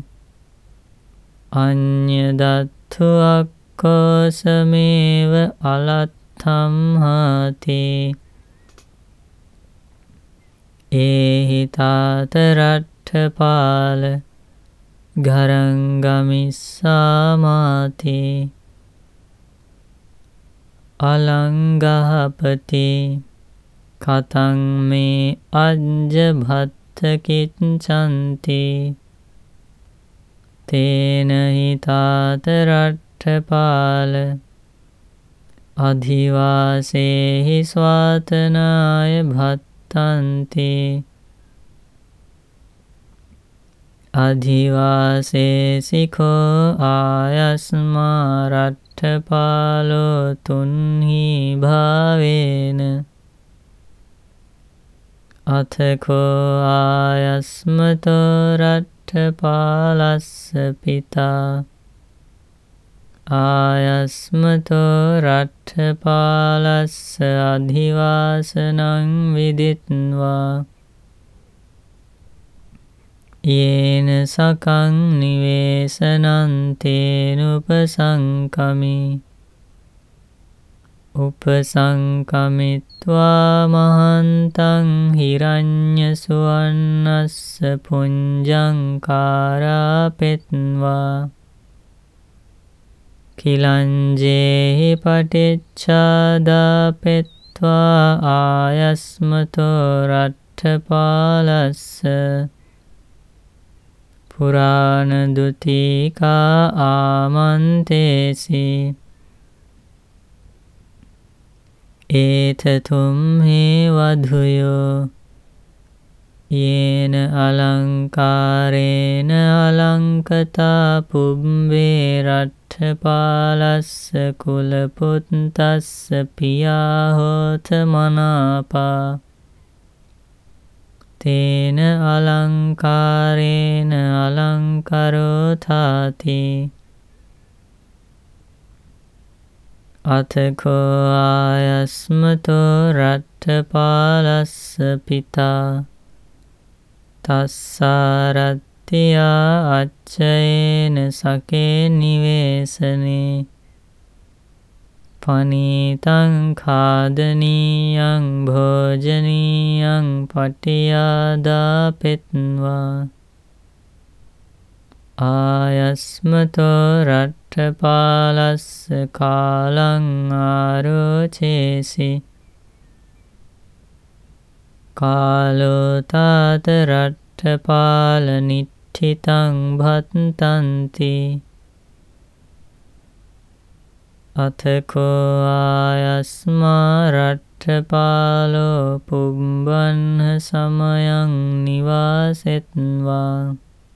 අඤ්ඤදත්ථු අක්ඛෝසමේව අලත්තම්හති ඒහි තාත රට්ඨපාල ගරංගමිස්සාමාති අලංගහපති කතං මේ අජ්ජභත් කිච්ඡන්ති තේන හිතාත රට්ඨපාල අධිවාසේහි ස්වාතනාය භත්තන්ති අධිවාසේසිකෝ ආයස්මා රට්ඨපාලෝ තුන්හි භාවේන අතකෝ ආයස්මතෝ රට්ඨපාලස්ස පිතා ආයස්මතෝ රට්ඨපාලස්ස අධිවාසනං විදිත්වා යේන සකං නිවේසනං තේනුපසංකමි උපසංකමිත්වා මහන්තං හිරඤ්ඤසුවන්නස්ස පුඤ්ජං කාරාපෙත්වා කිලංජේහි පටිච්ඡාදාපෙත්වා ආයස්මතෝ රට්ඨපාලස්ස පුරාණ දුතිකා ආමන්තේසි ඒතතුම්හි වධුයෝ යේන අලංකාරේන අලංකතා පුබ්බේ රට්ඨපාලස්ස කුලපුත්තස්ස පියා හෝත මනාපා තේන අලංකාරේන අලංකරෝතාති අතකෝ ආයස්මතෝ රට්ඨපාලස්ස පිතා තස්සාරත්තියා අච්චයේන සකේ නිවේසනේ පනීතං खादनीयं भोजनीयं पटियादापित्वा आयस्मतो रट्ठपालस्य कालं आरोचेसि කාලෝ තාත රට්ඨපාල නිට්ඨිතං භත්තන්ති අතකෝ ආයස්මා රට්ඨපාලෝ පුබ්බන්හ සමයං නිවාසෙත්වා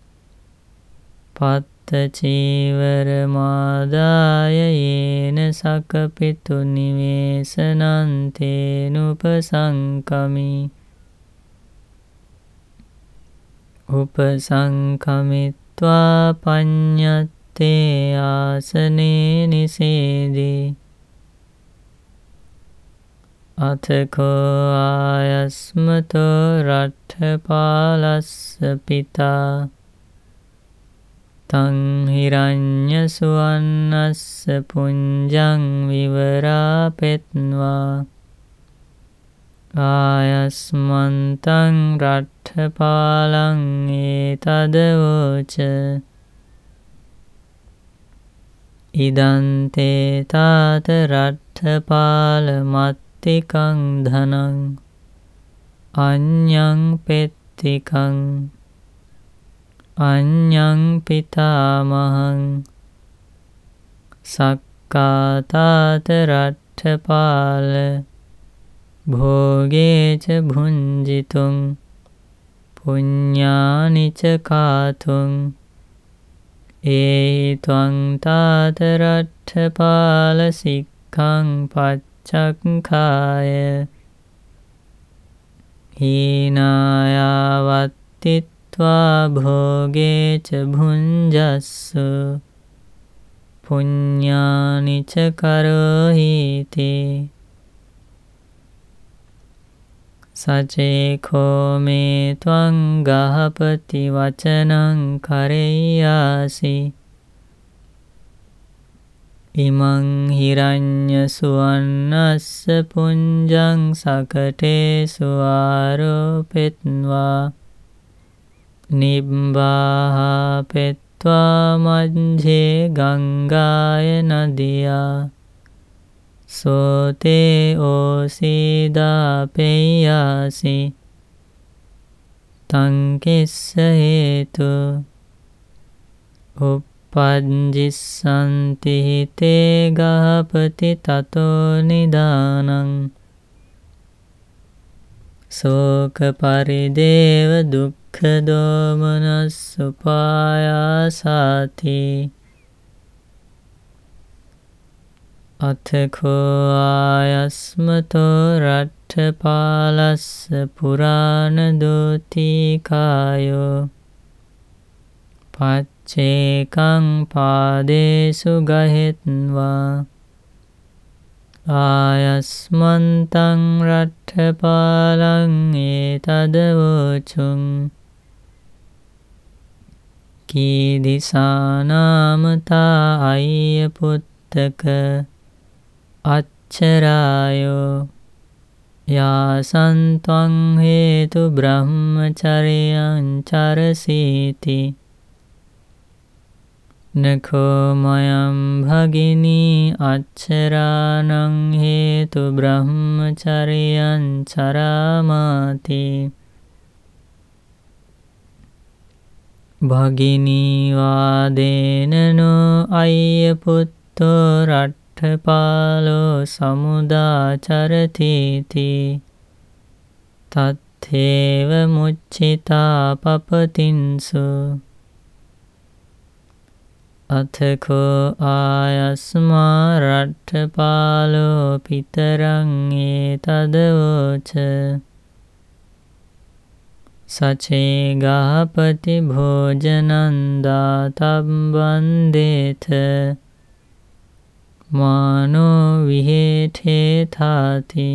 පත්ත චීවර මාදාය යේන සකපිතු නිවේසනන්තේනුපසංකමි උපසංකමිත්වා පඤ්ඤත්තේ ආසනේ නිසේදී අතකෝ ආයස්මතෝ රට්ඨපාලස්ස පිතා තං හිරඤ්ඤ සුවන්නස්ස පුඤ්ජං විවරාපෙත්වා ආයස්මන්තං රට්ඨපාලං ඒතදවෝච ඉදං තේ තාත රට්ඨපාල මත්තිකං ධනං අඤ්ඤං පෙත්තිකං අඤ්ඤං පිතාමහං සක්කාතාත රට්ඨපාල භෝගේච භුංජිතුං පුඤ්ඤානිච කාතුං ඒහි ත්වං තාත රට්ඨපාල සික්ඛං පච්චක්ඛාය හීනායාවත්තිත්වා භෝගේච භුංජස්සු පුඤ්ඤානිච කරෝහිති සචේඛෝ මේ ත්වං ගහපති වචනං කරෙය්‍යාසි ඉමං හිරඤ්ඤ සුවන්නස්ස පුඤ්ජං සකටේසු ආරෝපෙත්වා නිබ්බාහපෙත්වා මජ්ජේ ගංගාය නදියා සෝතේ ඕසීදාපෙය්‍යාසි තං කිස්ස හේතු උප්පජ්ජිස්සන්ති හිතේ ගහපති තතෝ නිදානං සෝක පරිදේව දුක්ඛ දෝමනස්සුපායාසාති අතකෝ ආයස්මතෝ රට්ඨපාලස්ස පුරාණ දෝතිකායෝ පච්චේකං පාදේසු ගහෙත්වා ආයස්මන්තං රට්ඨපාලං ඒතදවෝචුං කීදිසානාමතා අය්‍ය පුත්තක අච්චරායෝ යාසන්ත්වං හේතු බ්‍රහ්මචරියං චරසීති නඛෝ මයං භගිනී අච්චරාණං හේතු බ්‍රහ්මචරියං චරාමාති භගිනී වාදේනනෝ අය්‍ය පුත්තෝ රට්ඨපාලෝ සමුදාචරතිති තත්තේව මුච්චිතා පපතින්සු අතකෝ ආයස්මා රට්ඨපාලෝ පිතරං ඒතදවෝච සචේ ගහපති භෝජනං දාතබ්බන්දේත මානෝ විහෙඨේතාති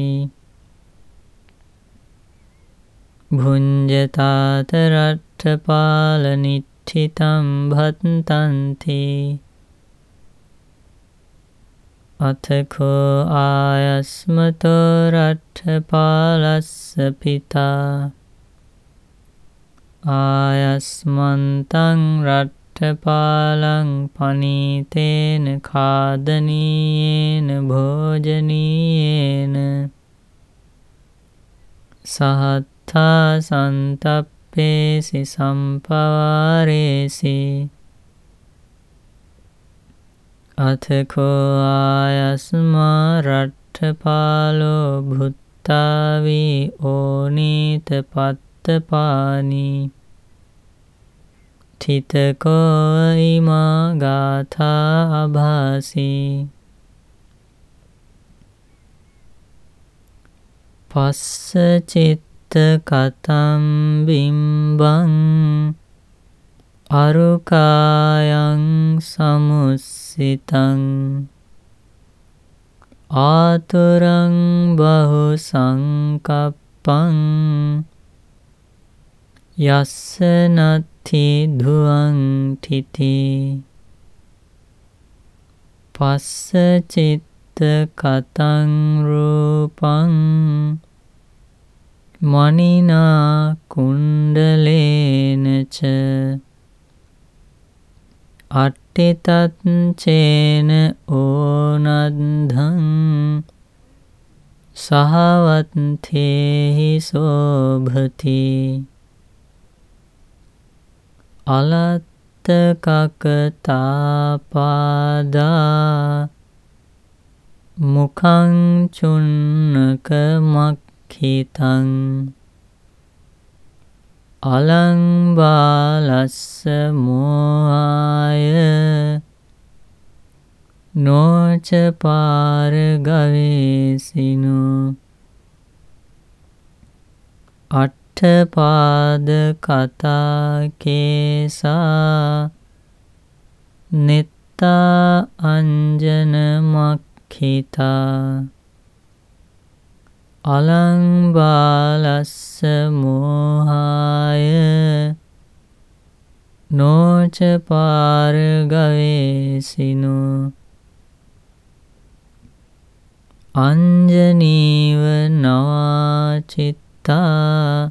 භුඤ්ජතාත රට්ඨපාල නිට්ඨිතං භත්තන්ති අතකෝ ආයස්මතෝ රට්ඨපාලස්ස පිතා ආයස්මන්තං රට්ඨපාලං පනීතේන खादनीयेन भोजनीयेन सहत्तेन අත්ථා සන්තප්පේසි සම්පවාරේසි අතකෝ ආයස්මා රට්ඨපාලෝ භුත්තාවී ඕනීත පත්තපානි තිතකෝ ඉමා ගාථා අභාසි පස්ස චිත්ත කතම් බිම්බං අරුකායං සමුස්සිතං ආතුරං බහු සංකප්පං යස්ස නත්ථි ධුවං තිති පස්ස චිත්ත කතං රූපං මනිනා කුණ්ඩලේනච අට්ඨිතච්චේන ඕනද්ධං සහවත්තේහි සෝභති අලත්ත කකතාපාදා මුඛං චුන්නක මක්ඛිතං අලං බාලස්ස මෝහාය නොච පාර ගවේසිනු අට්ඨපාද කතා කේසා නිත්තා අංජන මක්ඛිතා අලං බාලස්ස මෝහාය නොච පාර ගවේසිනු අංජනීව නවාචිත්තා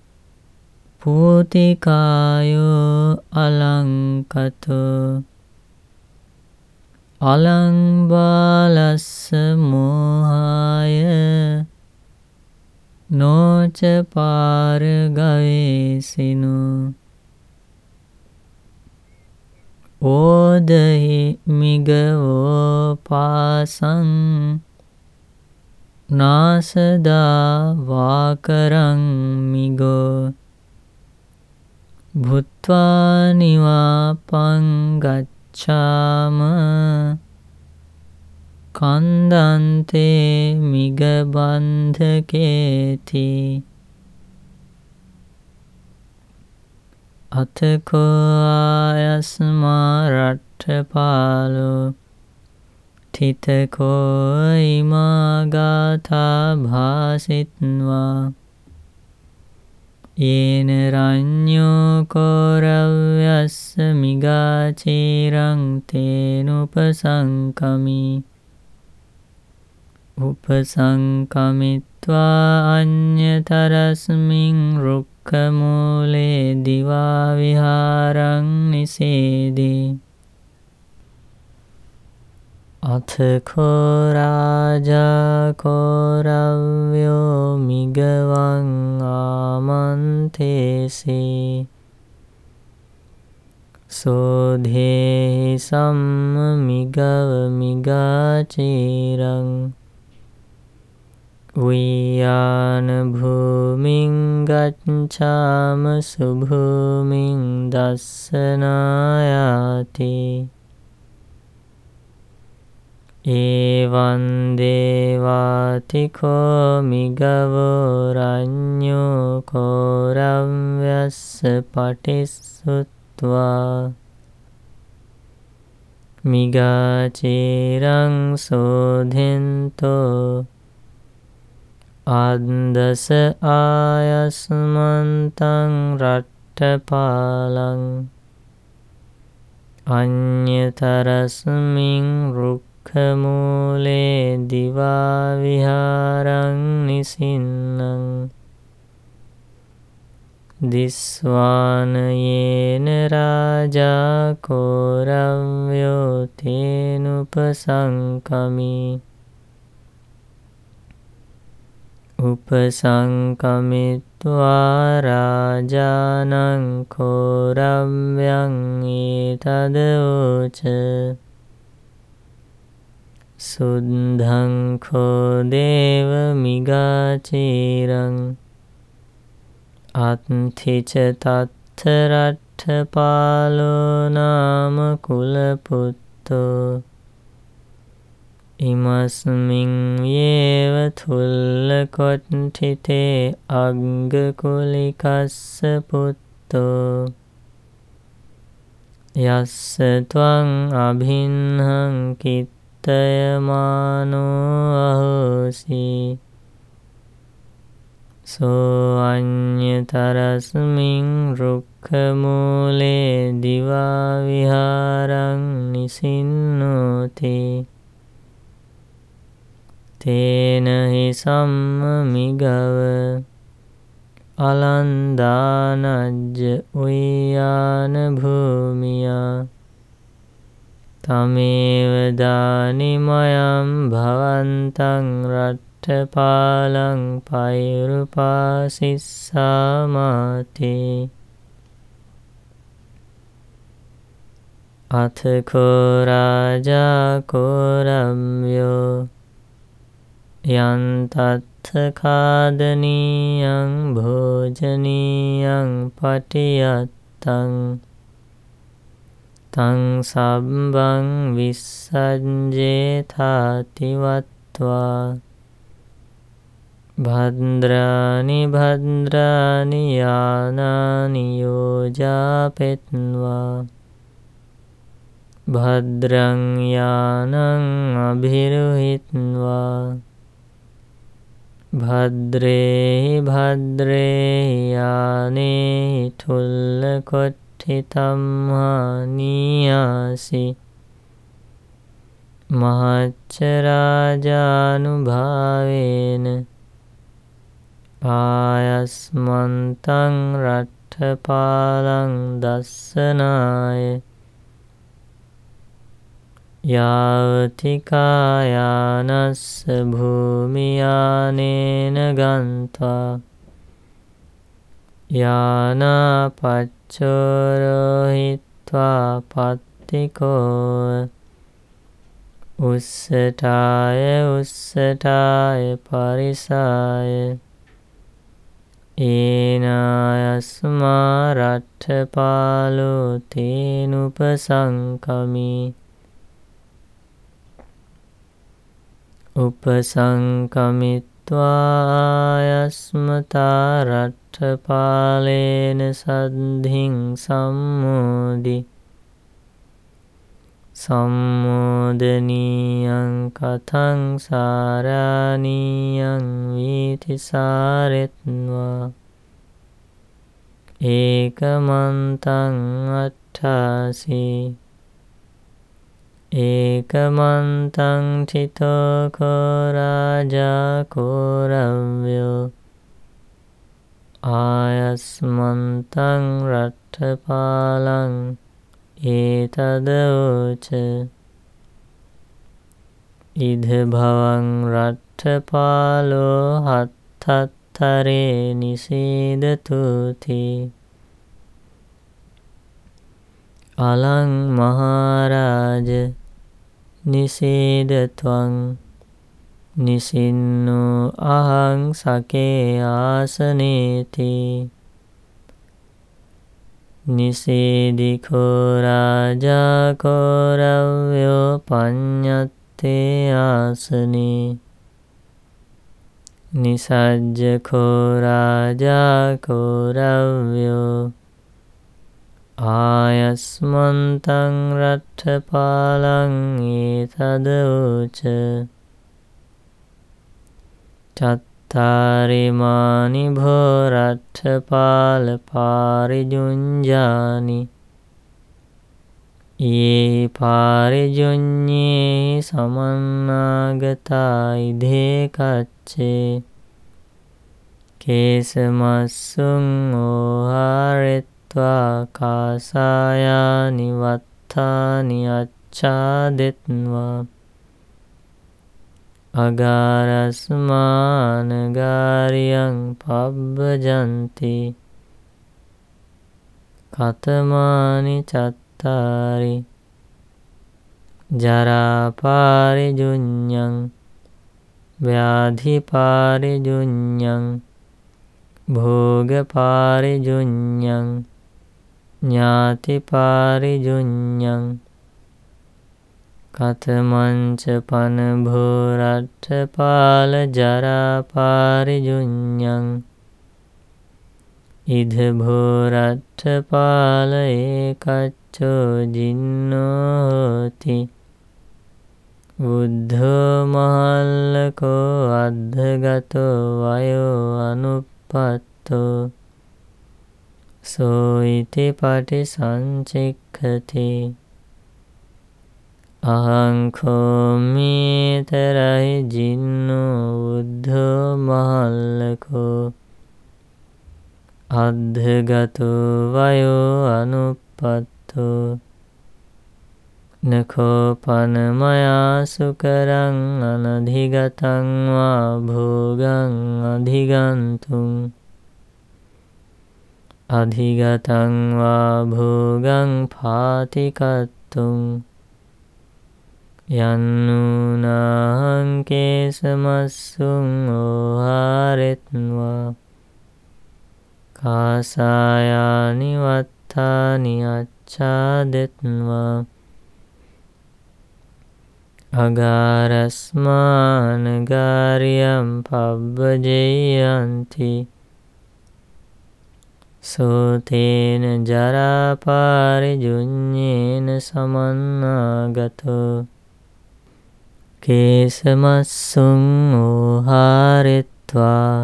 පූතිකායෝ අලංකතෝ අලං බාලස්ස මෝහාය නොච පාර ගවේසිනු ඕදහි මිගවෝ පාසං නාසදා වාකරං මිගෝ භුත්වා නිවාපං ගච්ඡාම කන්දන්තේ මිගබන්ධකේති අතකෝ ආයස්මා රට්ඨපාලෝ තිතකෝ ඉමා ගාථා භාසිත්වා යේන රඤ්ඤෝ කෝරව්‍යස්ස මිගාචීරං තේනුපසංකමි උපසංකමිත්වා අඤ්ඤතරස්මින් රුක්ඛමූලේ දිවා විහාරං නිසේදී අතකෝ රාජා කෝරව්‍යෝ මිගවං ආමන්තේසි සෝධේහි සම්ම මිගව මිගාචීරං උයාන භූමින් ගච්ඡාම සුභූමින් දස්සනායාති ඒවං දේවාතිකෝ මිගවෝ රඤ්ඤෝ කෝරව්‍යස්ස පටිස්සුත්වා මිගාචීරං සෝධෙන්තෝ අන්දස ආයස්මන්තං රට්ඨපාලං අඤ්ඤතරස්මින් රුක්ඛමූලේ දිවා විහාරං නිසින්නං දිස්වාන යේන රාජා කෝරව්‍යෝ තේනුපසංකමි උපසංකමිත්වා රාජානං කෝරව්‍යං ඊතදෝච සුද්ධං කෝ දේව මිගාචීරං අත්ථිච තත්ථ රට්ඨ පාලෝ නාම කුලපුත්තෝ ඉමස්මින් යේව තුල්ල කොට්ඨිතේ අග්ග කුලිකස්ස පුත්තෝ යස්ස ත්වං අභින්හං කිත්තයමානෝ අහෝසි සෝ අඤ්ඤතරස්මින් රුක්ඛ මූලේ දිවා විහාරං නිසින්නෝති තේන හි සම්මිගව අලන්දානජ්ජ උයාන භූමියා තමේව දානිමයම් භවන්තං රට්ඨපාලං පෛරුපාසිස්සාමාති අථකෝ රාජා කෝරව්‍යෝ යන්තත්ථ කාදනීයං භෝජනීයං පටියත්තං තං සබ්බං විස්සජ්ජේතාති වත්වා භද්‍රානි භද්‍රානි යානානි යෝජාපෙත්වා භද්‍රං යානං අභිරුහිත්වා භද්‍රේහි භද්‍රේහි යානේහි තුල්ල කොට්ඨිතම්හා නීයාසි මහච්ච රාජානුභාවේන ආයස්මන්තං රට්ඨපාලං දස්සනාය යාවතිකායානස්ස භූමියානේන ගන්්වා යානාපච්චෝරෝහිත්වා පත්තිකෝ උස්සටාය උස්සටාය පරිසාය ඒනායස්මා රට්ඨපාලෝ තේනුපසංකමී උපසංකමිත්වා යස්මතා රට්ඨපාලේන සද්ධින් සම්මෝදි සම්මෝදනීයං කතං සාරාණීයං වීතිසාරෙත්වා ඒකමන්තං අට්ඨාසී ඒකමන්තං චිතෝ කෝ රාජා කෝරව්‍යෝ ආයස්මන්තං රට්ඨපාලං ඒතදෝච ඉද භවං රට්ඨපාලෝ හත්තත්තරේ නිසීදතුති අලං මහරාජ නිසීදත්වං නිසින්නෝ අහං සකේ ආසනේති නිසීදිකෝ රාජා කෝරව්‍යෝ පඤ්ඤත්තේ ආසනේ නිසජ්ජකෝ රාජා කෝරව්‍යෝ ආයස්මන්තං රට්ඨපාලං ඒතදෝච චත්තාරිමානි භෝ රට්ඨපාල පාරිජුඤ්ජානි යේ පාරිජුඤ්ඤේ සමන්නාගතා ඉදේ කච්චේ කේසමස්සුං ඕහාරෙත්වා කාසායානි වත්තානි අච්ඡාදෙත්වා අගාරස්මානගාරියං පබ්බජන්ති කතමානි චත්තාරි ජරාපාරිජුඤ්ඤං ව්‍යාධිපාරිජුඤ්ඤං භෝගපාරිජුඤ්ඤං ඥාතිපාරිජුඤ්ඤං කතමංච පන භෝරට්ඨපාල ජරාපාරිජුඤ්ඤං ඉද භෝරට්ඨපාල ඒකච්චෝ ජින්නෝති බුද්ධෝ මහල්ලකෝ අද්ධගතෝ වයෝ අනුප්පත්තෝ සෝයිති පටිසංචික්ඛති අහංඛෝමීතරහි ජින්නෝ බුද්ධෝ මහල්ලකෝ අද්ධගතෝ වයෝ අනුප්පත්තෝ නකෝ පනමයා සුකරං අනධිගතං වා භෝගං අධිගන්තුං අධිගතං වා භෝගං පාතිකත්තුං යන්නූනාහං කේසමස්සුං ඕහාරෙත්වා කාසායානි වත්තානි අච්ඡාදෙත්වා අගාරස්මානගාරියං පබ්බජෙය්‍යන්ති සෝතේන ජරාපාරිජුඤ්ඤේන සමන්නාගතෝ කේසමස්සුං ඕහාරෙත්වා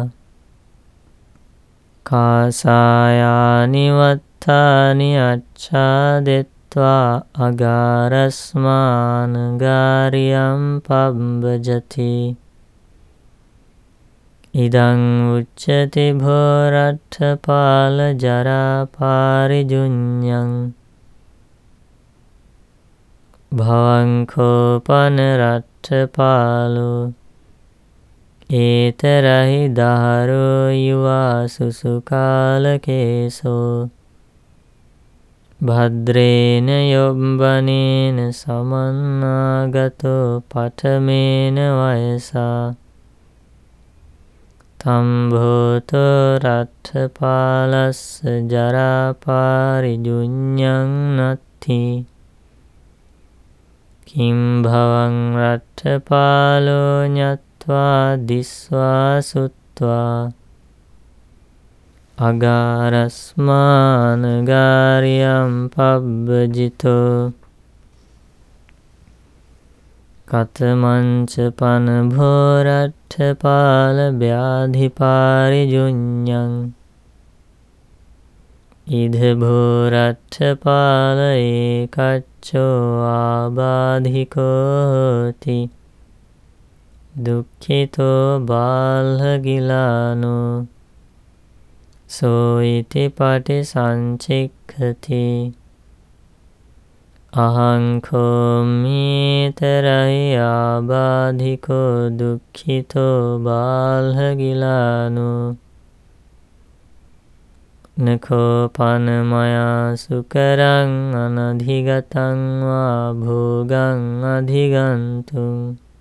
කාසායානි වත්තානි අච්ඡාදෙත්වා අගාරස්මානගාරියං පබ්බජති ඉදං උච්චති භෝරට්ඨපාල ජරාපාරිජුඤ්ඤං භවංඛෝපන රට්ඨපාලෝ ඒතරහි දහරෝ යුවා සුසුකාලකේසෝ භද්‍රේන යොබ්බනේන සමන්නාගතෝ පඨමේන වයසා තම්භෝතෝ රට්ඨපාලස්ස ජරාපාරිජුඤ්ඤං නත්ථි කිම් භවං රට්ඨපාලෝ ඤත්වා දිස්වා සුත්වා අගාරස්මානගාරියං පබ්බජිතෝ කතමංච පන භෝරට්ඨපාල ව්‍යාධිපාරිජුඤ්ඤං ඉද භෝරට්ඨපාල ඒකච්චෝ ආබාධිකෝති දුක්ඛිතෝ බාල්හගිලානෝ සෝයිති පටිසංචික්ඛති අහංඛෝමීතරහි ආබාධිකෝ දුක්ඛිතෝ බාල්හගිලානෝ නකෝ පනමයා සුකරං අනධිගතං වා භෝගං අධිගන්තුං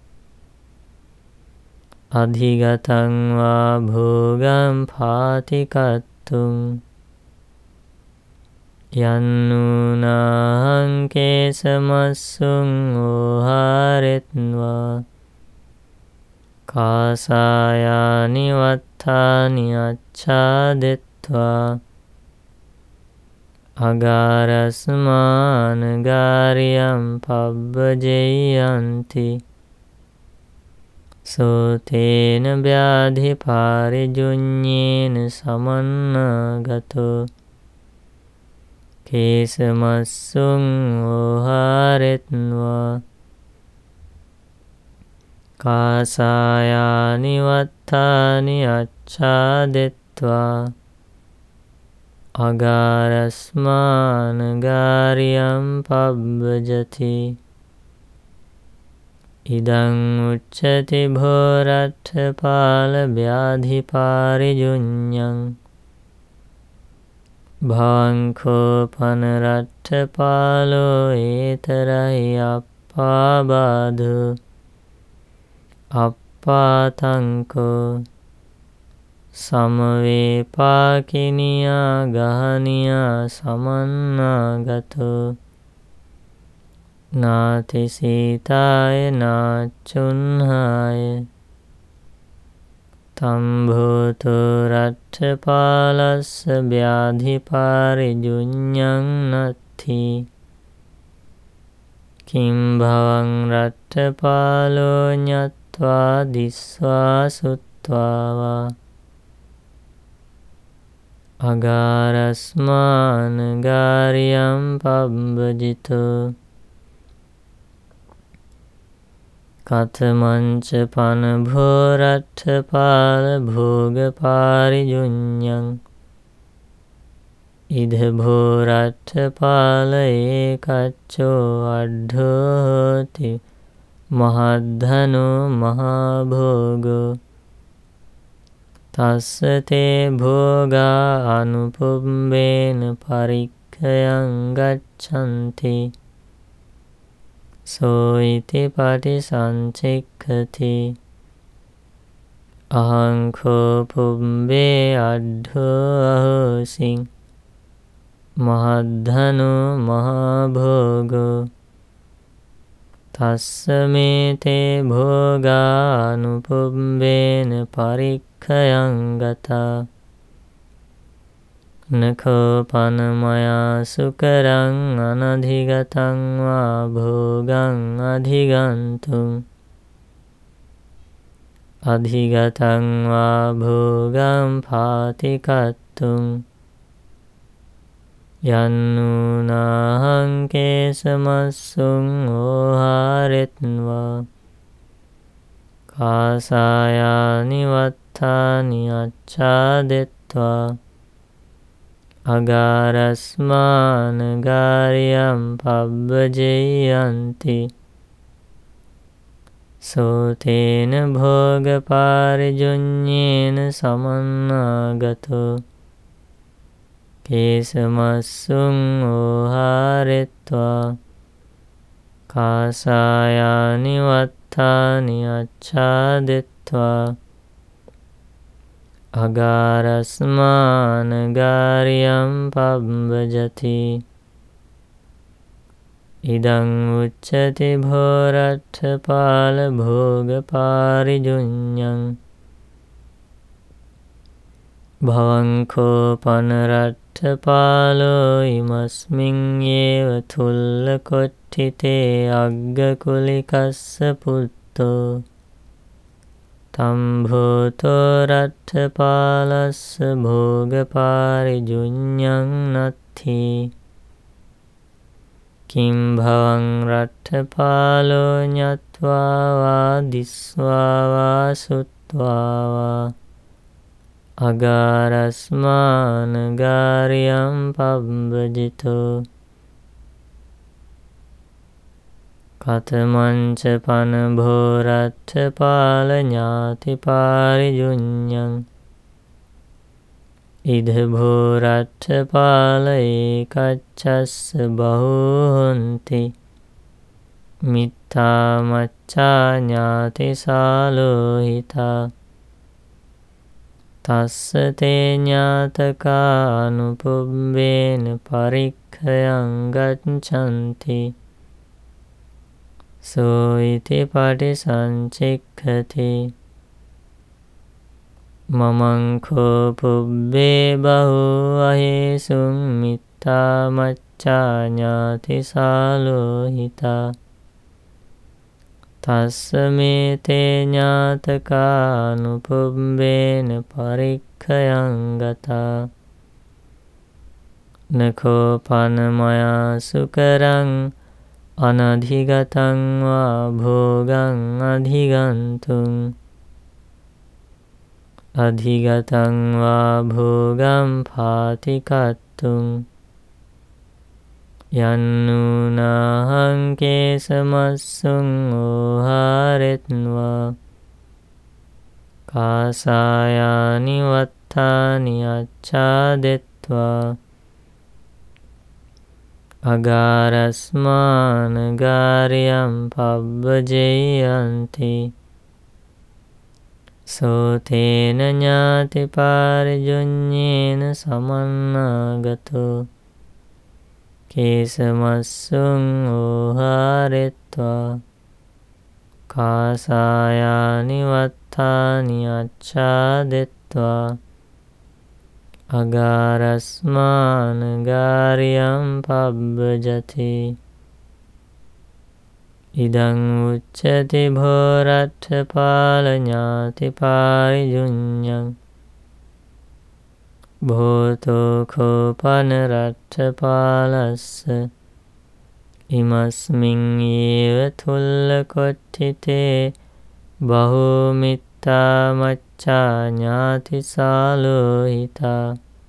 අධිගතං වා භෝගං පාතිකත්තුං යන්නූනාහං කේසමස්සුං ඕහාරෙත්වා කාසායානි වත්තානි අච්ඡාදෙත්වා අගාරස්මානගාරියං පබ්බජෙය්‍යන්ති සෝතේන ව්‍යාධිපාරිජුඤ්ඤේන සමන්නාගතෝ කේසමස්සුං ඕහාරෙත්වා කාසායානි වත්තානි අච්ඡාදෙත්වා අගාරස්මානගාරියං පබ්බජති ඉදං උච්චති භෝරට්ඨපාල ව්‍යාධිපාරිජුඤ්ඤං භවංකෝ පනරට්ඨපාලෝ ඒතරයි අප්පාබාධු අප්පාතංකෝ සමවේපාකිනියා ගහනියා සමන්නාගතෝ නාති සීතාය නාචුන්හාය තම්භූතු රට්ඨපාලස්ස ව්‍යාධිපාරිජුඤ්ඤං නත්ථි කිම් භවං රට්ඨපාලෝ ඤත්වා දිස්වා සුත්වා වා අගාරස්මාන ගාරියම් පබ්බජිතෝ කතමංච පන භෝරට්ඨපාල භෝගපාරිජුඤ්ඤං ඉද භෝරට්ඨපාල ඒකච්චෝ අඩ්ඨෝ හෝති මහද්ධනෝ මහභෝගෝ තස්ස තේ භෝගා අනුපුම්බේන පරික්ඛයං ගච්ඡanti සෝයිති පටිසංචික්ඛති අහං කෝ පුම්බේ අඩ්ඨෝ අහෝසින් මහද්ධනෝ මහභෝගෝ තස්ස මේ තේ භෝගා අනුපුම්බේන පරික්ඛයං ගතා නඛෝ පනමයා සුකරං අනධිගතං වා භෝගං අධිගන්තුං අධිගතං වා භෝගං පාතිකත්තුං යන්නූනාහං කේසමස්සුං ඕහාරෙත්වා කාසායානි වත්තානි අච්ඡාදෙත්වා අගාරස්මාන ගාරියම් පබ්බජෙය්‍යන්ති සෝතේන භෝගපාරිජුඤ්ඤේන සමන්නාගතෝ කේසමස්සුං ඕහාරෙත්වා කාසායානි වත්තානි අච්ඡාදෙත්වා අගාරස්මාන ගාරියම් පබ්බජති ඉදං උච්චති භෝරට්ඨපාල භෝගපාරිජුඤ්ඤං භවංකෝ පනරට්ඨපාලෝ ඉමස්මින් යේව තුල්ල කොට්ඨිතේ අග්ගකුලිකස්ස පුත්තෝ තම්භූතෝ රට්ඨපාලස්ස භෝගපාරිජුඤ්ඤං නත්ථි කිම් භවං රට්ඨපාලෝ ඤත්වා වා දිස්වා වා සුත්වා වා අගාරස්මාන ගාරියම් පබ්බජිතෝ කතමංච පන භෝරට්ඨපාල ඥාතිපාරිජුඤ්ඤං ඉද භෝරට්ඨපාල ඒකච්ඡස්ස බහූහොන්ති මිත්තා මච්ඡා ඥාතිසාලෝහිතා තස්ස තේ ඥාතකා අනුපුම්බේන පරික්ඛයං ගච්ඡanti සෝයිති පටිසංචික්ඛති මමං කෝ පුබ්බේ බහූ අහේසුං මිත්තා මච්ඡා ඥාතිසාලෝහිතා තස්ස මේ තේ ඥාතකා අනුපුම්බේන පරික්ඛයං ගතා නඛෝ පනමයා සුකරං අනධිගතං වා භෝගං අධිගන්තුං අධිගතං වා භෝගං පාතිකත්තුං යන්නුනාහං කේසමස්සුං ඕහාරෙත්වා කාසායානි වත්තානි අච්ඡාදෙත්වා අගාරස්මානගාරියම් පබ්බජෙය්‍යන්ති සෝතේන ඥාති පාරිජුඤ්ඤේන සමන්නාගතෝ කේසමස්සුං ඕහාරෙත්වා කාසායානි වත්තානි අච්ඡාදෙත්වා අගාරස්මානගාරියම් පබ්බජති ඉදං උච්චති භෝරට්ඨපාල ඥාති පාරිජුඤ්ඤං භෝතෝ කෝපන රට්ඨපාලස්ස ඉමස්මින් ඒව තුල්ලකොට්ඨිතේ බහුමිත්තා මච්ඡා ඥාති සාලෝහිතා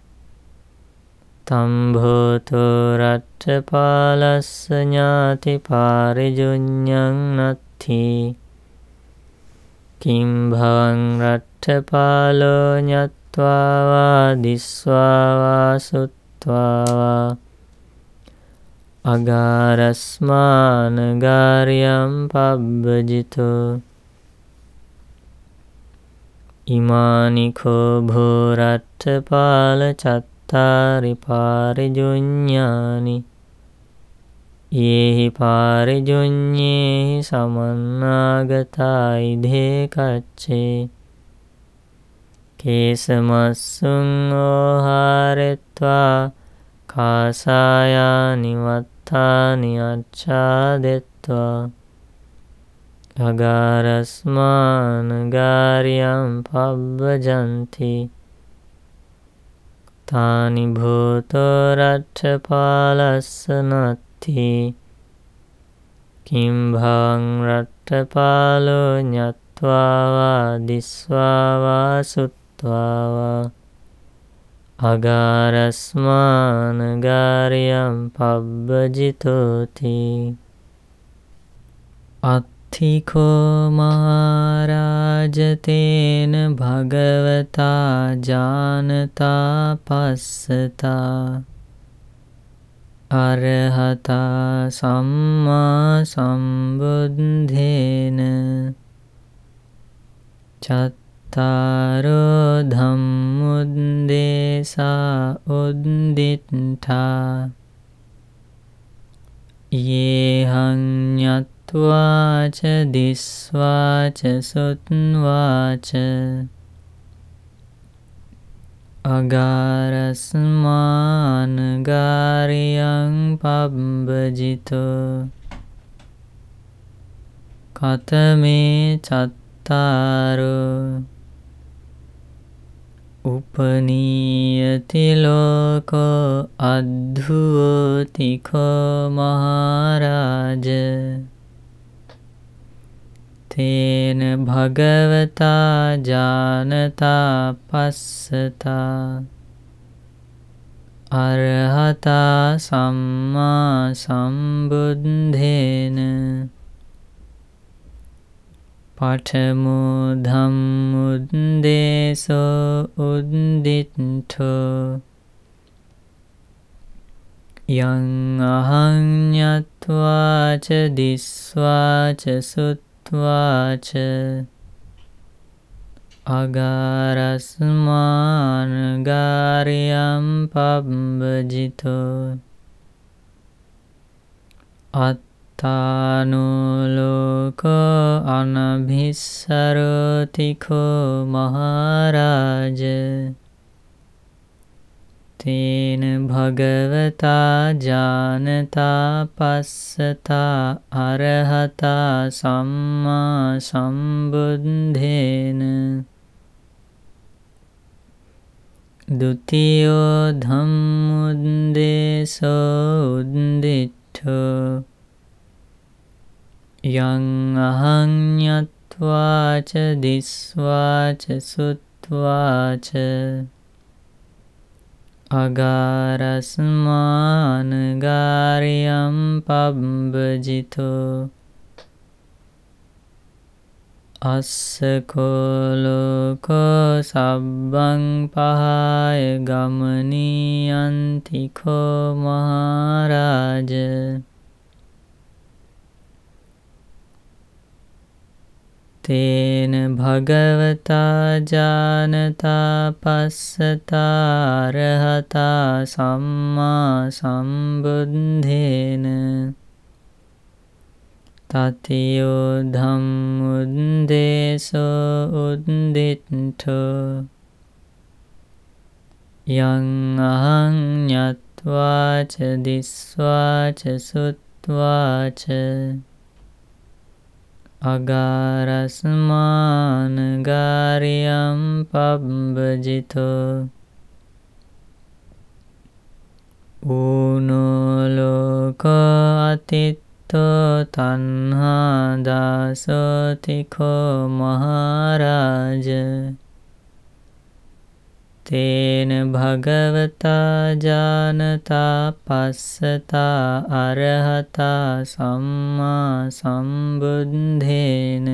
තම්භෝතෝ රට්ඨපාලස්ස ඥාති පාරිජුඤ්ඤං නත්ථි කිම් භවං රට්ඨපාලෝ ඤත්වා වා දිස්වා වා සුත්වා වා අගාරස්මානගාරියම් පබ්බජිතෝ ඉමානිකෝ භෝරට්ඨපාල චත්තාරි පාරිජුඤ්ඤානි යේහි පාරිජුඤ්ඤේහි සමන්නාගතා ඉදේ කච්චේ කේසමස්සුං ඕහාරෙත්වා කාසායානි වත්තානි අච්ඡාදෙත්වා අගාරස්මානගාරියම් පබ්බජන්ති තානි භූතෝ රට්ඨපාලස්ස නත්ථි කිම් භවං රට්ඨපාලෝ ඤත්වා වා දිස්වා වා සුත්වා වා අගාරස්මානගාරියම් පබ්බජිතෝති අත්ථිකෝ මහරජතේන භගවතා ජානතා පස්සතා අරහතා සම්මා සම්බුද්ධේන චත්තාරෝ ධම්මුද්දේසා උද්දිට්ඨා යේහං ඤත්වාච දිස්වාච සුත්වාච අගාරස්මානගාරියං පබ්බජිතෝ කතමේ චත්තාරෝ උපනීයති ලෝකෝ අද්ධුවෝතිකෝ මහරජ තේන භගවතා ජානතා පස්සතා අරහතා සම්මා සම්බුද්ධේන පඨමෝ ධම්මුද්දේසෝ උද්දිට්ඨෝ යං අහං ඤත්වාච දිස්වාච සුත්වාච අගාරස්මානගාරියම් පබ්බජිතෝ අත්තානෝ ලෝකෝ අනභිස්සරෝතිකෝ මහරජ තේන භගවතා ජානතා පස්සතා අරහතා සම්මා සම්බුද්ධේන ဒုတိယ ධම්මුද්දේසෝ උද්දිට්ඨෝ යං අහං ඤත්වාච දිස්වාච සුත්වාච අගාරස්මානගාරියම් පබ්බජිතෝ අස්සකෝලෝකෝ සබ්බං පහාය ගමනීයන්තිකෝ මහරාජ තේන භගවතා ජානතා පස්සතා අරහතා සම්මා සම්බුද්ධේන තතියෝ ධම්මුද්දේසෝ උද්දිට්ඨෝ යං අහං ඤත්වාච දිස්වාච සුත්වාච අගාරස්මානගාරියම් පබ්බජිතෝ ඌනෝලෝකෝ අතිත්තෝ තණ්හා දාසෝතිකෝ මහරාජ තේන භගවතා ජානතා පස්සතා අරහතා සම්මා සම්බුද්ධේන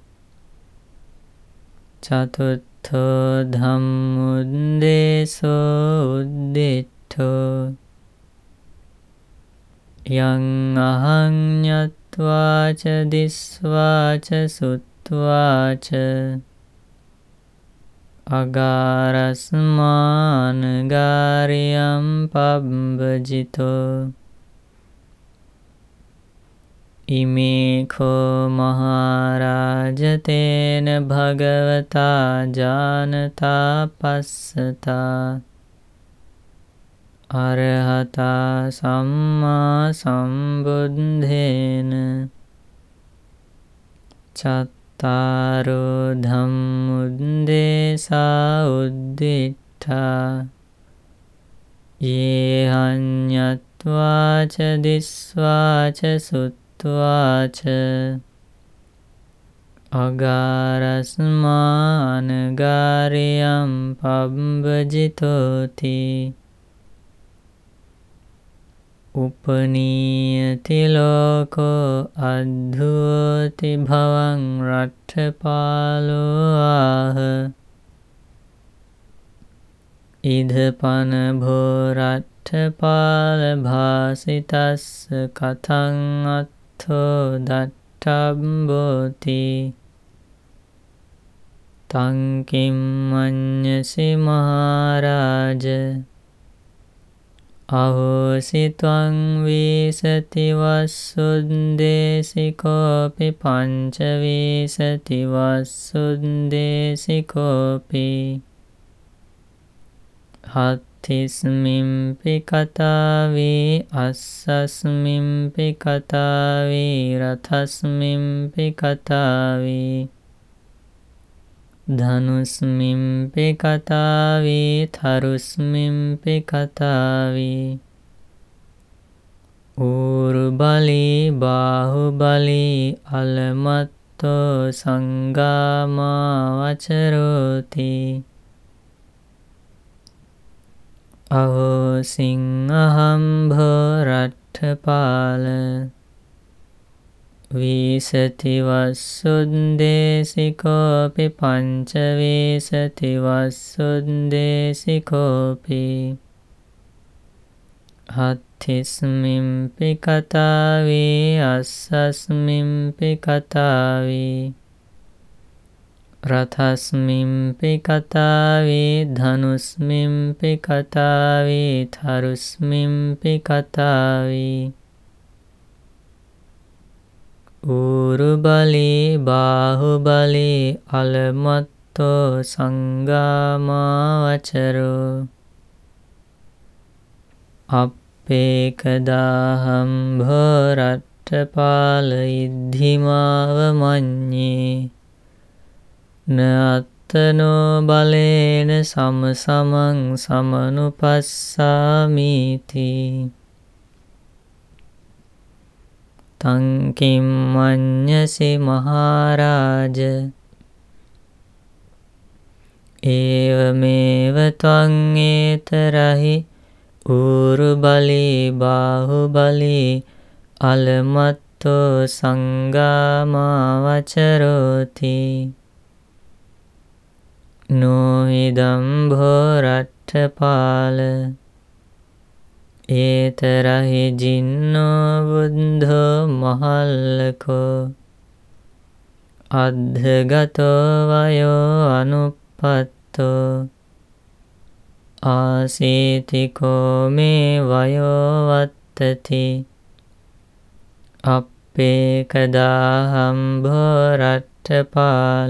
චතුත්ථෝ ධම්මුද්දේසෝ උද්දිට්ඨෝ යං අහං ඤත්වාච දිස්වාච සුත්වාච අගාරස්මානගාරියම් පබ්බජිතෝ ඉමේඛෝ මහරාජ තේන භගවතා ජානතා පස්සතා අරහතා සම්මා සම්බුද්ධේන චත්තාරෝ ධම්මුද්දේසා උද්දිට්ඨා යේහඤ්ඤත්වාච දිස්වාච සුත්වාච අගාරස්මානගාරියම් පබ්බජිතෝති උපනීයති ලෝකෝ අද්ධෝති භවං රට්ඨපාලෝ ආහ ඉදපන භෝ රට්ඨපාල භාසිතස්ස කතං අත්ථෝ දට්ඨම්බෝති තං කිම්මඤ්ඤසි මහරාජ අහෝසි ත්වං වීසති වස්සුද්දේසිකෝපි පංචවීසති වස්සුද්දේසිකෝපි හත්තිස්මින්පි කතාවේ අස්සස්මින්පි කතාවේ රථස්මින්පි කතාවේ ධනුස්මින්පි කතාවේ තරුස්මින්පි කතාවේ ඌරුබලී බාහුබලී අලමත්තෝ සංගාමා වචරෝති අහෝ සිංහම්භෝ රට්ඨපාල වීසති වස්සුද්දේසිකෝපි පංචවීසති වස්සුද්දේසිකෝපි හත්තිස්මින්පි කතාවේ අස්සස්මින්පි කතාවේ රථස්මින්පි කතාවේ ධනුස්මින්පි කතාවේ තරුස්මින්පි කතාවේ ඌරුබලී බාහුබලී අලමත්තෝ සංගාමා වචරෝ අප්පේකදාහම්භෝ රට්ඨපාල ඉද්ධිමාව මඤ්ඤේ න අත්තනෝ බලේන සමසමං සමනුපස්සාමීති තං කිම්මඤ්ඤසි මහරාජ ඒවමේව ත්වං ඒතරහි ඌරුබලී බාහුබලී අලමත්තෝ සංගාමා වචරෝති නොහිදම්භෝ රට්ඨපාල ඒතරහි ජින්නෝ බුද්ධෝ මහල්ලකෝ අද්ධගතෝ වයෝ අනුප්පත්තෝ ආසීතිකෝ මේ වයෝ වත්තති අප්පේකදාහම්භෝ රට්ඨපාල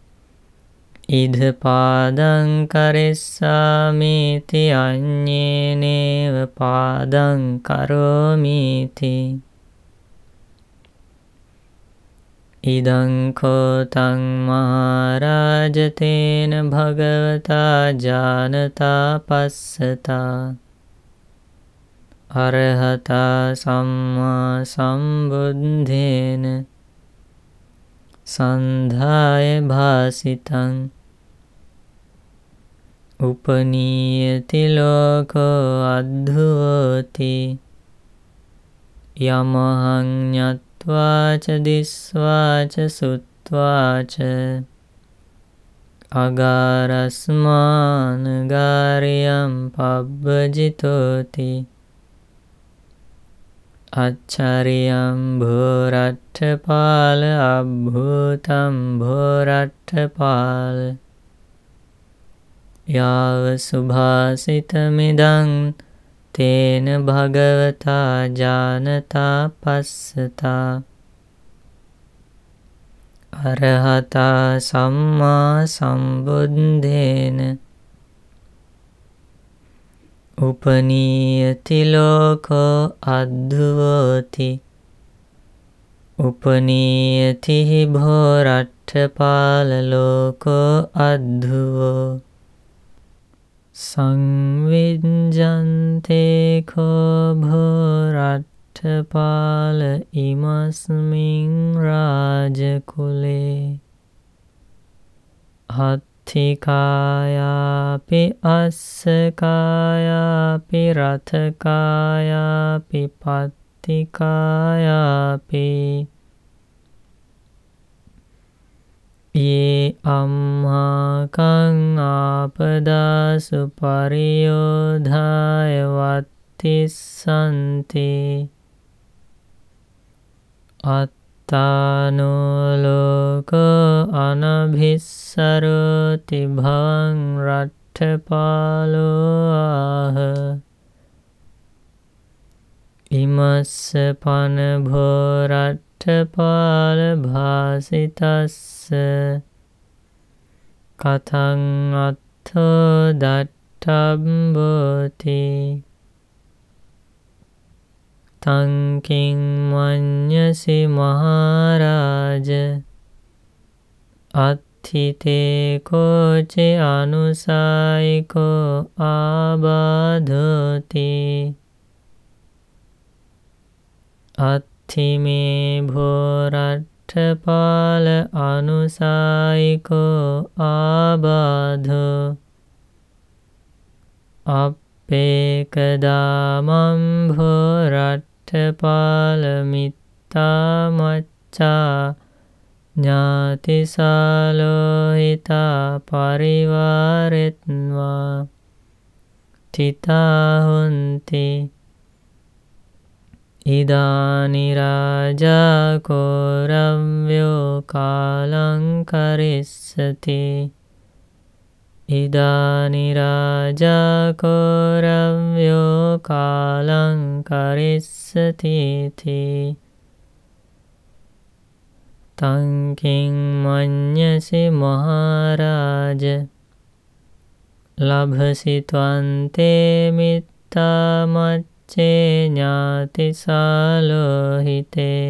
ඉදපාදං කරිස්සාමීති අඤ්ඤේනේව පාදං කරෝමීති ඉදං කෝතං මහරජතේන භගවතා ජානතා පස්සතා අරහතා සම්මා සම්බුද්ධේන සන්ධාය භාසිතං උපනීයති ලෝකෝ අද්ධුවෝති යමහං ඤත්වාච දිස්වාච සුත්වාච අගාරස්මාන ගාරියම් පබ්බජිතෝති අච්චරියම් භෝරට්ඨපාල අබ්භූතම් භෝරට්ඨපාල යාව සුභාසිතමිදං තේන භගවතා ජානතා පස්සතා අරහතා සම්මා සම්බුද්ධේන උපනීයති ලෝකෝ අද්ධුවෝති උපනීයති භෝරට්ඨපාල ලෝකෝ අද්ධුවෝ සංවිජ්ජන්තේ කෝ භෝරට්ඨපාල ඉමස්මින් රාජකුලේ හත්ථිකායාපි අස්සකායාපි රථකායාපි පත්තිකායාපි යේ අම්මාකං ආපදාසු පරියෝධාය වත්තිස්සන්ති අත්තානෝ ලෝකෝ අනභිස්සරෝති භවං රට්ඨපාලෝ ආහ ඉමස්ස පන භෝරට්ඨපාල භාසිතස්ස කතං අත්ථෝ දට්ඨම්බෝති තං කිං මඤ්ඤසි මහරජ අත්ථිතේ කෝචි අනුසායිකෝ ආබාධෝති අත්ථිමේ භෝරට්ඨපාල අනුසායිකෝ ආබාධෝ අප්පේකදාමං භෝරට්ඨපාල මිත්තා මච්ඡා ඥාතිසාලෝහිතා පරිවාරෙත්වා තිතා හොන්ති ඉදානි රාජා කෝරව්‍යෝ කාලං කරිස්සති ඉදානි රාජා කෝරව්‍යෝ කාලං කරිස්සති තං කිං මඤ්ඤසි මහරජ ලභසි ත්වන්තේ මිත්තා මච්ඡේ ඥාතිසාලෝහිතේ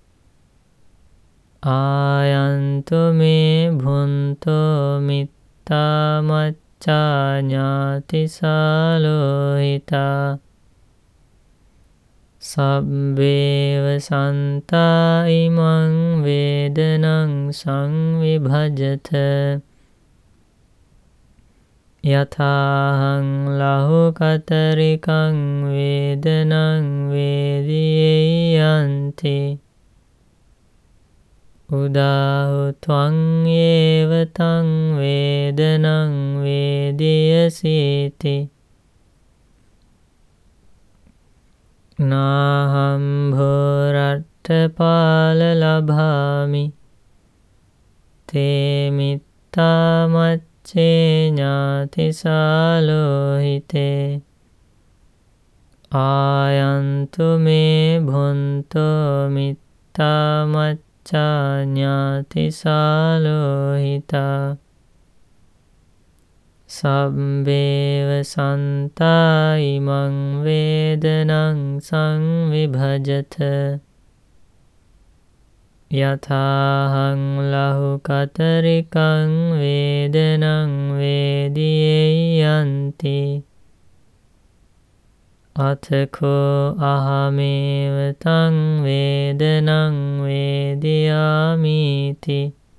ආයන්තු මේ භුන්තෝ මිත්තා මච්ඡා ඥාතිසාලෝහිතා සබ්බේව සන්තා ඉමං වේදනං සංවිභජත යථාහං ලහුකතරිකං වේදනං වේදියේයන්ති උදාහු ත්වං ඒව තං වේදනං වේදියසීති නාහම් භෝරට්ඨපාල ලභාමි තේ මිත්තා මච්චේ ඥාතිසාලෝහිතේ ආයන්තු මේ භුන්තෝ මිත්තා මච්චා ඥාතිසාලෝහිතා සබ්බේව සන්තා ඉමං වේදනං සංවිභජත යථාහං ලහුකතරිකං වේදනං වේදියේයන්ති අතකෝ අහමේව තං වේදනං වේදියාමීති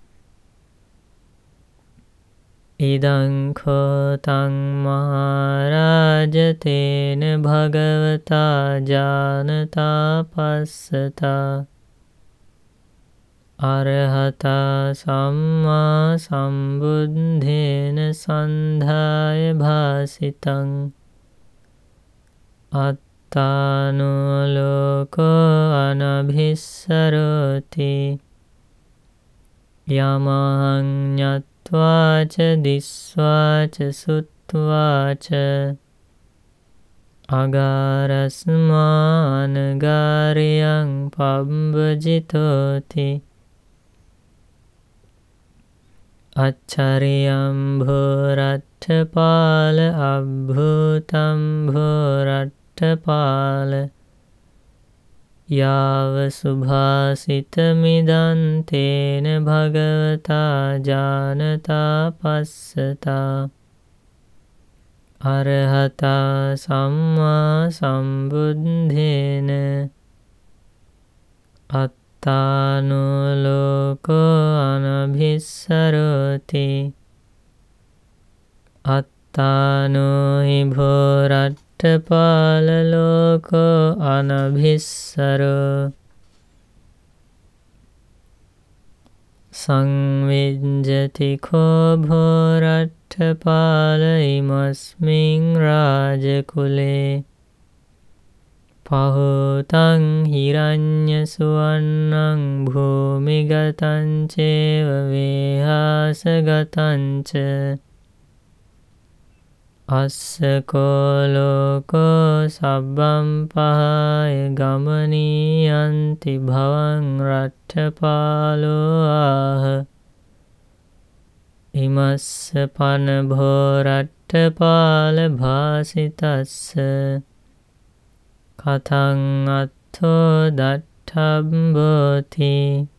ඉදං කෝ තං මහරජ තේන භගවතා ජානතා පස්සතා අරහතා සම්මා සම්බුද්ධේන සන්ධාය භාසිතං අත්තානෝ ලෝකෝ අනභිස්සරෝති යමහං ඤත්වාච දිස්වාච සුත්වාච අගාරස්මානගාරියං පබ්බජිතෝති අච්චරියම් භෝරට්ඨපාල අබ්භූතම් භෝරට්ඨපාල යාව සුභාසිතමිදන් තේන භගවතා ජානතා පස්සතා අරහතා සම්මා සම්බුද්ධේන අත්තානෝ ලෝකෝ අනභිස්සරෝති අත්තානෝ හි භෝරට්ඨපාල ලෝකෝ අනභිස්සරෝ සංවිජ්ජති කෝ භෝරට්ඨපාල ඉමස්මින් රාජකුලේ පහෝතං හිරඤ්ඤ සුවන්නං භූමිගතං චේව වේහාසගතං ච අස්සකෝ ලෝකෝ සබ්බම් පහය ගමනීයන්ති භවං රට්ඨපාලෝ ආහ ඉමස්ස පන භෝරට්ඨපාල භාසිතස්ස කතං අත්ථෝ දට්ඨම්බෝති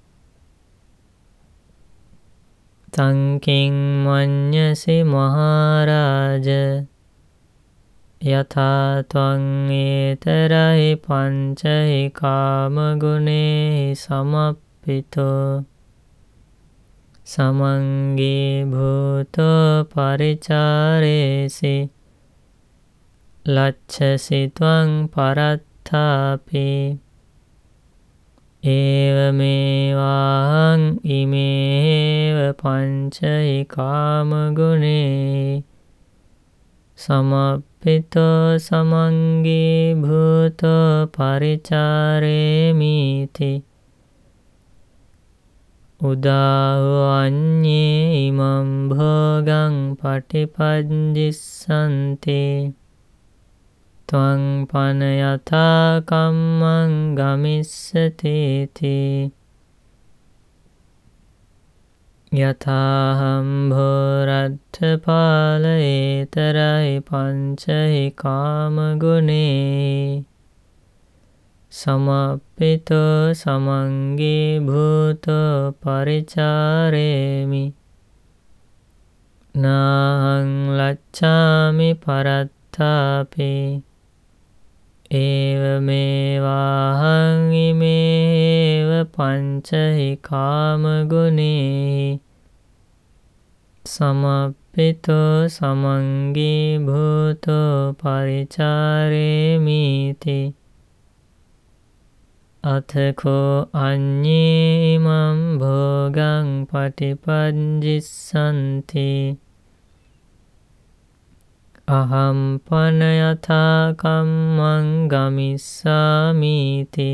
තංකින් මඤ්ඤසි මහරජ යථා ත්වං ඒතරහි පංචහි කාමගුණේහි සමප්පිතෝ සමංගේ භූතෝ පරිචාරේසි ලච්ඡසි ත්වං පරත්ථාපි ඒවමේවාහං ඉමේව පංචහි කාමගුණේ සමප්පිතෝ සමංගේ භූතෝ පරිචාරේමිති උදාහු අඤ්ඤේ ඉමං භෝගං පටිපඤ්ජිස්සන්ති ත්වං පන යථා කම්මං ගමිස්සතේති යථාහම් භෝරට්ඨපාල ඒතරයි පංචහි කාමගුණේ සමප්පිතෝ සමංගේ භූතෝ පරිචාරේමි නාහං ලච්ඡාමි පරත්ථාපි ඒවමේවාහං ඉමේව පංචහි කාමගුණේහි සමප්පිතෝ පිතෝ සමංගී භූතෝ පරිචාරේමිති අතකෝ අඤ්ඤේ ඉමං භෝගං පටිපංජිස්සන්ති අහම් පන යථා කම්මං ගමිස්සාමිති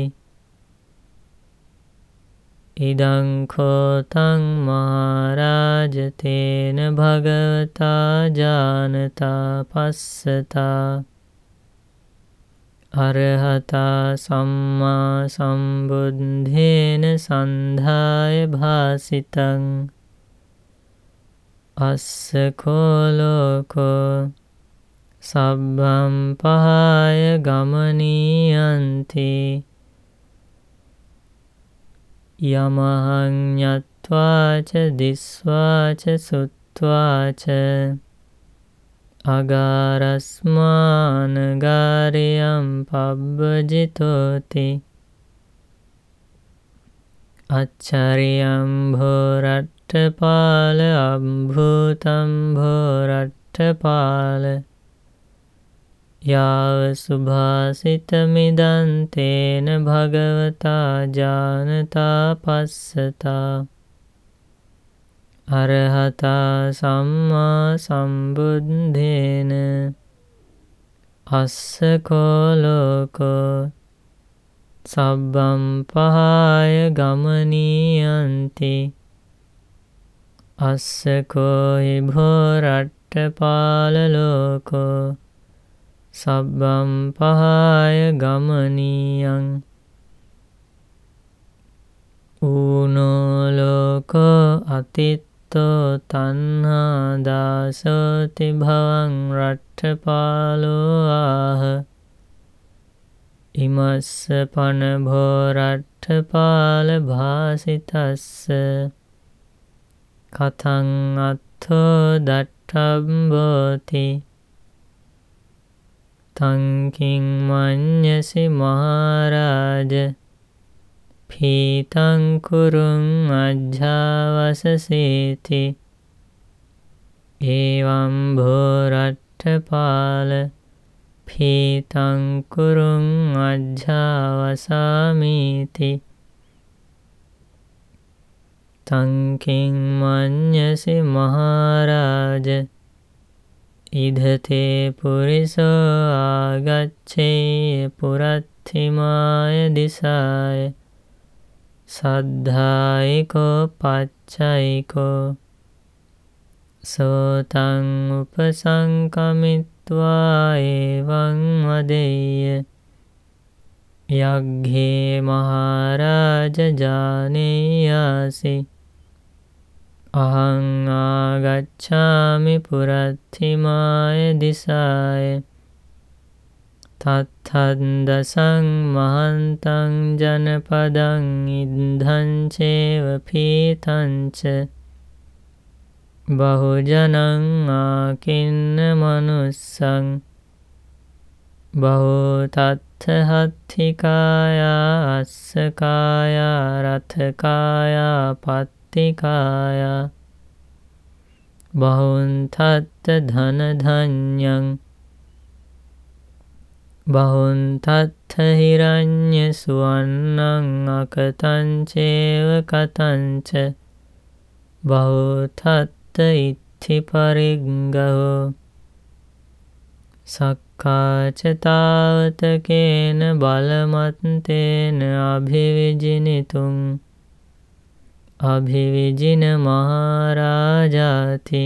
ඉදං කෝතං මහරජ තේන භගවතා ජානතා පස්සතා අරහතා සම්මා සම්බුද්ධේන සන්ධාය භාසිතං අස්ස කෝලෝකෝ සබ්බම් පහාය ගමනීයන්ති යමහං ඤත්වාච දිස්වාච සුත්වාච අගාරස්මානගාරියම් පබ්බජිතෝති අච්චරියම් භෝරට්ඨපාල අම්භූතම් භෝරට්ඨපාල යාව සුභාසිතමිදං තේන භගවතා ජානතා පස්සතා අරහතා සම්මා සම්බුද්ධේන අස්ස කෝලෝකෝ සබ්බම් පහාය ගමනීයන්ති අස්ස කෝහි භෝරට්ඨපාල ලෝකෝ සබ්බම් පහාය ගමනීයං ඌනෝ ලෝකෝ අතිත්තෝ තණ්හා දාසෝති භවං රට්ඨපාලෝ ආහ ඉමස්ස පන භෝරට්ඨපාල භාසිතස්ස කතං අත්ථෝ දට්ඨම්බෝති තං කිං මඤ්ඤසි මහරජ පීතං කුරුං අජ්ජාවසසේති එවං භෝරට්ඨපාල පීතං කුරුං අජ්ජාවසාමිති තං කිං මඤ්ඤසි මහරජ ඉදතේ පුරිසෝ ආගච්ඡේය පුරත්ථිමාය දිසාය සද්ධායිකෝ පච්චයිකෝ සෝතං උපසංකමිත්වා එවං වදෙය්‍ය යග්ඝේ මහරජ ජානේයාසි අහං ආගච්ඡාමි පුරත්ථිමාය දිසාය තත්තන්දසං මහන්තං ජනපදං ඉද්ධං චේව පීතංච බහුජනං ආකින්න මනුස්සං බහුතත්ථහත්ථිකායා අස්සකායා රථකායා පත්තිකායා බහුන්තත්ථ ධනධඤ්ඤං බහුන්තත්ථ හිරඤ්ඤ සුවන්නං අකතං චේව කතංච බහුතත්ථ ඉත්ථි පරිග්ගහෝ සක්කාචතාවතකේන බලමත්තේන අභිවිජිනිතුං අභිවිජින මහරජාති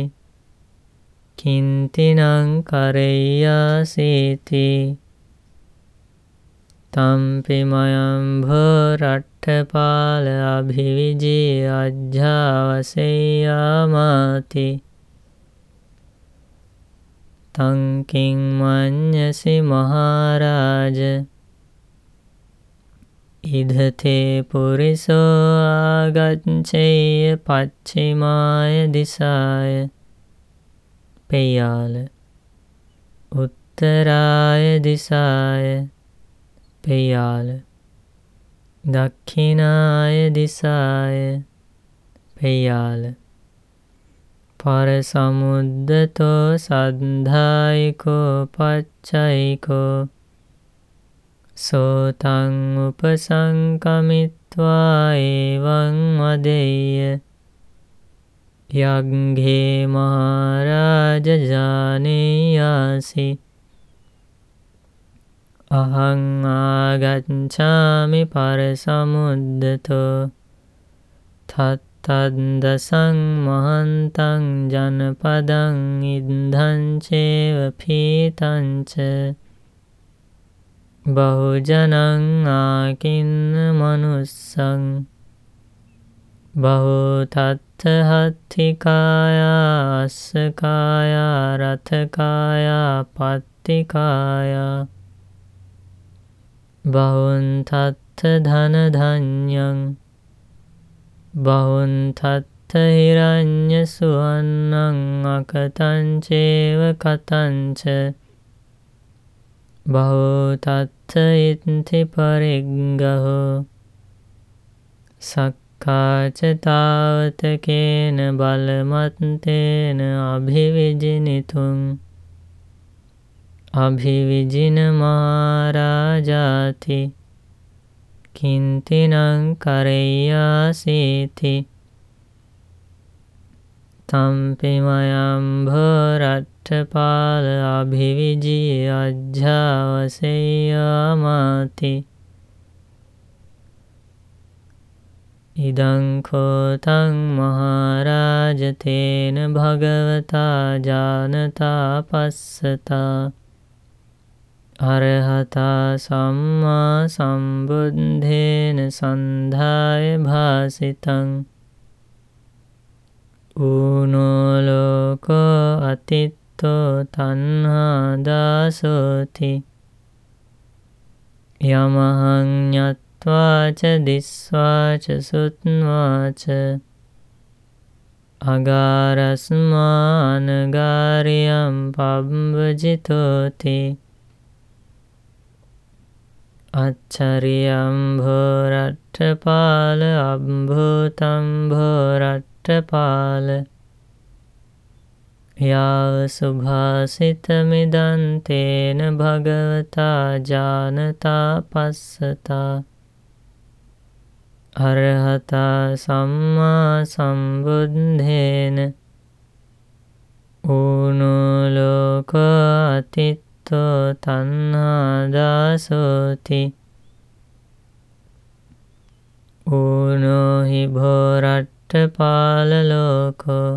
කින්තිනං කරෙය්‍යාසීති තම්පිමයං භෝරට්ඨපාල අභිවිජී අජ්ජාවසෙය්‍යාමාති තං කිං මඤ්ඤසි මහරජ ඉදතේ පුරිසෝ ආගච්ඡේය පච්චිමාය දිසාය පෙය්‍යාල උත්තරාය දිසාය පෙය්‍යාල දක්ඛිනාය දිසාය පෙය්‍යාල පරසමුද්දතෝ සද්ධායිකෝ පච්චයිකෝ සෝතං උපසංකමිත්වා එවං වදෙය්‍ය යග්ගේ මහරජ ජානේයාසි අහං ආගච්ඡාමි පරසමුද්දතෝ තත්තද්දසං මහන්තං ජනපදං ඉද්ධං චේව පීතං ච බහුජනං ආකින්න මනුස්සං බහුතත්ථහත්ථිකායා අස්සකායා රථකායා පත්තිකායා බහුන්තත්ථ ධනධඤ්ඤං බහුන්තත්ථ හිරඤ්ඤ සුවන්නං අකතං චේව කතං ච බහුතත්ථ ඉත්ථි පරිග්ගහෝ සක්කාච තාවතකේන බලමත්තේන අභිවිජිනිතුං අභිවිජින මහරජාති කින්තිනං කරෙය්‍යාසීති තම්පිමයම්භෝ රට්ඨපාල අභිවිජී අජ්ජාවසෙය්‍යාමාති ඉදං කෝතං මහරජ තේන භගවතා ජානතා පස්සතා අරහතා සම්මා සම්බුද්ධේන සන්ධාය භාසිතං ඌනෝ ලෝකෝ අතිත්තෝ තණ්හා දාසෝති යමහං ඤත්වාච දිස්වාච සුත්වාච අගාරස්මා අනගාරියම් පබ්බජිතෝති අච්චරියම් භෝරට්ඨපාල අබ්භූතම් භෝරට්ඨපාල යාව සුභාසිතමිදං තේන භගවතා ජානතා පස්සතා අරහතා සම්මා සම්බුද්ධේන ඌනෝ ලෝකෝ අතිත්තෝ තණ්හා දාසෝති ඌනෝ හි භෝරට්ඨපාල ලෝකෝ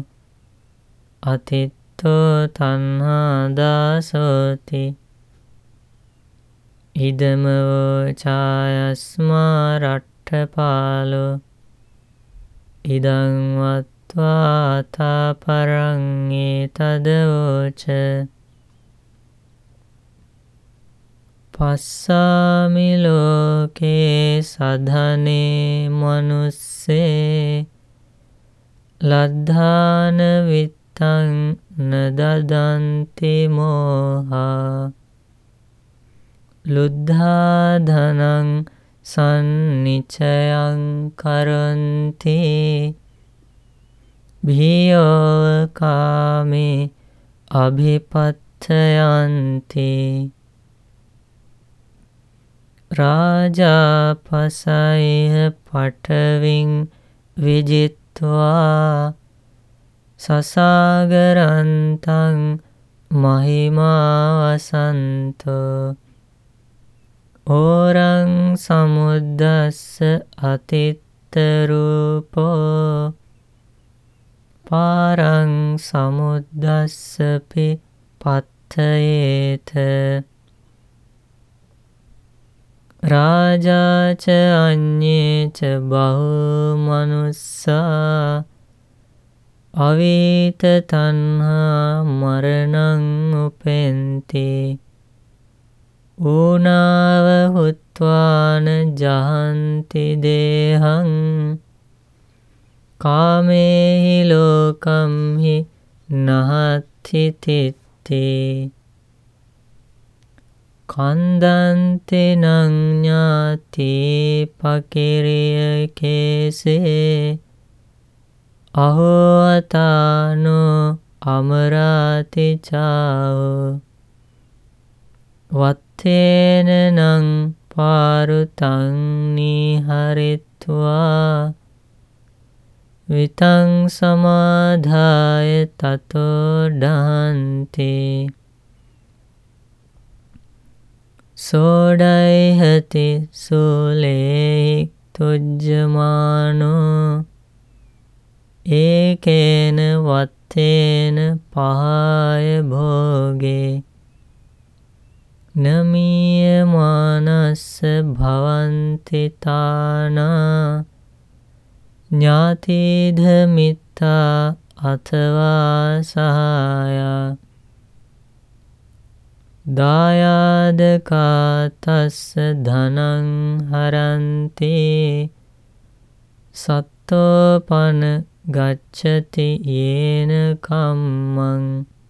අතිත්තෝ තණ්හා දාසෝති ඉදමවෝ ඡායස්මා රට්ඨපාලෝ ඉදං වත්වා තාපරං ඒතදවෝච පස්සාමි ලෝකේ සධනේ මනුස්සේ ලද්ධාන විත්තං නදදන්ති මෝහා ලුද්ධා ධනං සන්නිචයං කරන්ති භීයෝ කාමේ අභිපත්තයන්ති රාජාපසයිහ පඨවින් විජිත්වා සසාගරන්තං මහිමාවසන්තෝ ඕරං සමුද්දස්ස අතිත්තරූපෝ පාරං සමුද්දස්සපි පත්තයේත රාජාච අඤ්ඤේච බහුමනුස්සා අවීත තණ්හා මරණං උපෙන්ති ඌනාව හුත්වාන ජහන්ති දේහං කාමේහි ලෝකම්හි නහත්ථි තිත්ති කන්දන්තේ නං ඥාති පකිරිය කේසේ අහෝතානෝ අමරාති චාවෝ වත්තේන නං පාරුතං නිහරිත්වා විතං සමාධාය තතෝ ඩහන්ති සෝඩයිහති සූලේහි තුජ්ජමානෝ ඒකේන වත්තේන පහාය භෝගේ නමීයමානස්ස භවන්ති තානා ඥාතිධ මිත්තා අථවා සහායා දායාදකාතස්ස ධනං හරන්ති සත්තෝපන ගච්ඡති යේන කම්මං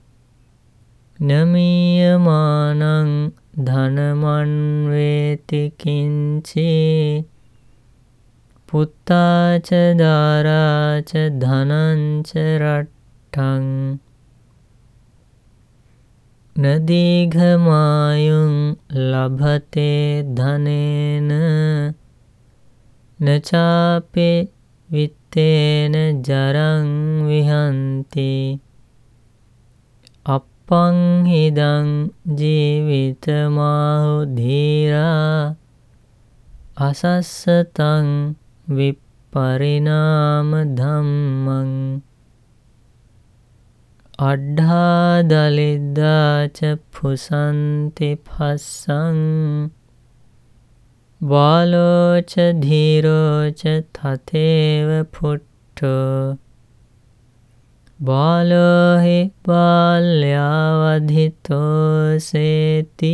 නමීයමානං ධනමන්වේති කිංචි පුත්තාච දාරාච ධනංච රට්ඨං නදීඝමායුං ලභතේ ධනේන නචාපි විත්තේන ජරං විහන්ති අප්පංහිදං ජීවිතමාහු ධීරා අසස්සතං විප්පරිනාම ධම්මං අඩ්ඩා දලිද්දාච පුසන්ති පස්සං බාලෝච ධීරෝච තතේව පුට්ඨෝ බාලෝහි බාල්‍යාවධිතෝසේති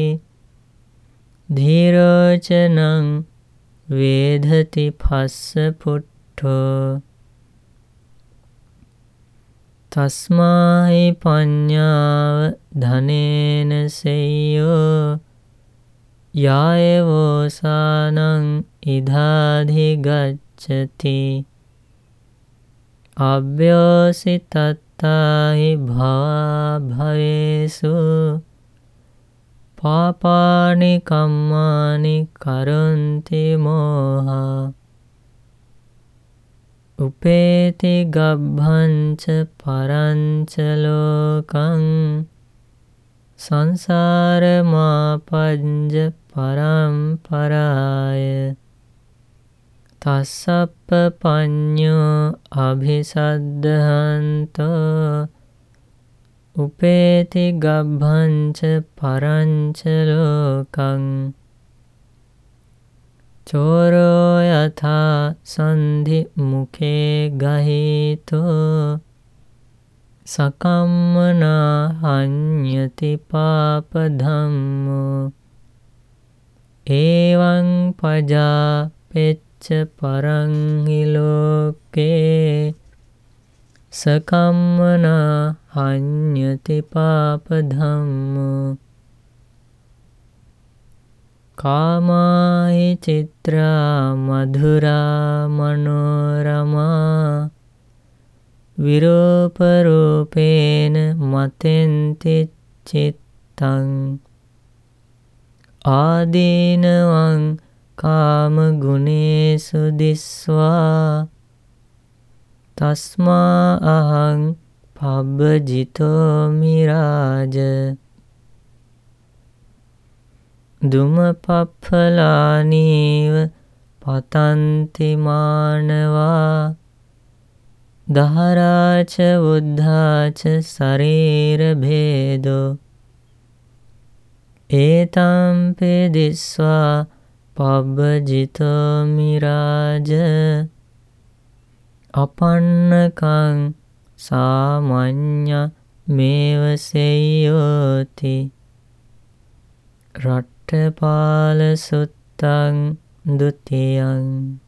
ධීරෝචනං වේධති පස්ස පුට්ඨෝ තස්මාහි පඤ්ඤාව ධනේන සෙය්‍යෝ යායවෝසානං ඉධාධි ගච්ඡති අභ්‍යෝසිතත්තාහි භවා භවේසු පාපානි කම්මානි කරන්ති මෝහා උපේති ගබ්භංච පරංච ලෝකං සංසාරමාපඤ්ඤ පරම්පරාය තස්සප්ප පඤ්ඤෝ අභිසද්ධහන්තෝ උපේති ගබ්භංච පරංච ලෝකං චෝරෝ යථා සන්ධි මුඛේ ගහීතෝ සකම්මනා හඤ්ඤති පාප ධම්මෝ එවං පජාපෙච්ච පරං හි ලෝකේ සකම්මනා හඤ්ඤති පාප ධම්මෝ කාමාහි චිත්‍රා මధుරා මනෝරමා විරූපරූපේන මතෙන්ති චිත්තං ආදීනවං කාම ගුණේසු දිස්වා තස්මා අහං පබ්බජිතෝ මිරාජ දුමපප්ඵලානීව පතන්ති මානවා දහරාච උද්ධාච ශරීර භේදෝ ඒතම්පි දිස්වා පබ්බජිතෝ මිරාජ අපන්නකං සාමඤ්ඤ මේව සෙය්‍යෝති රට්ඨපාල සුත්තං ဒုတိယං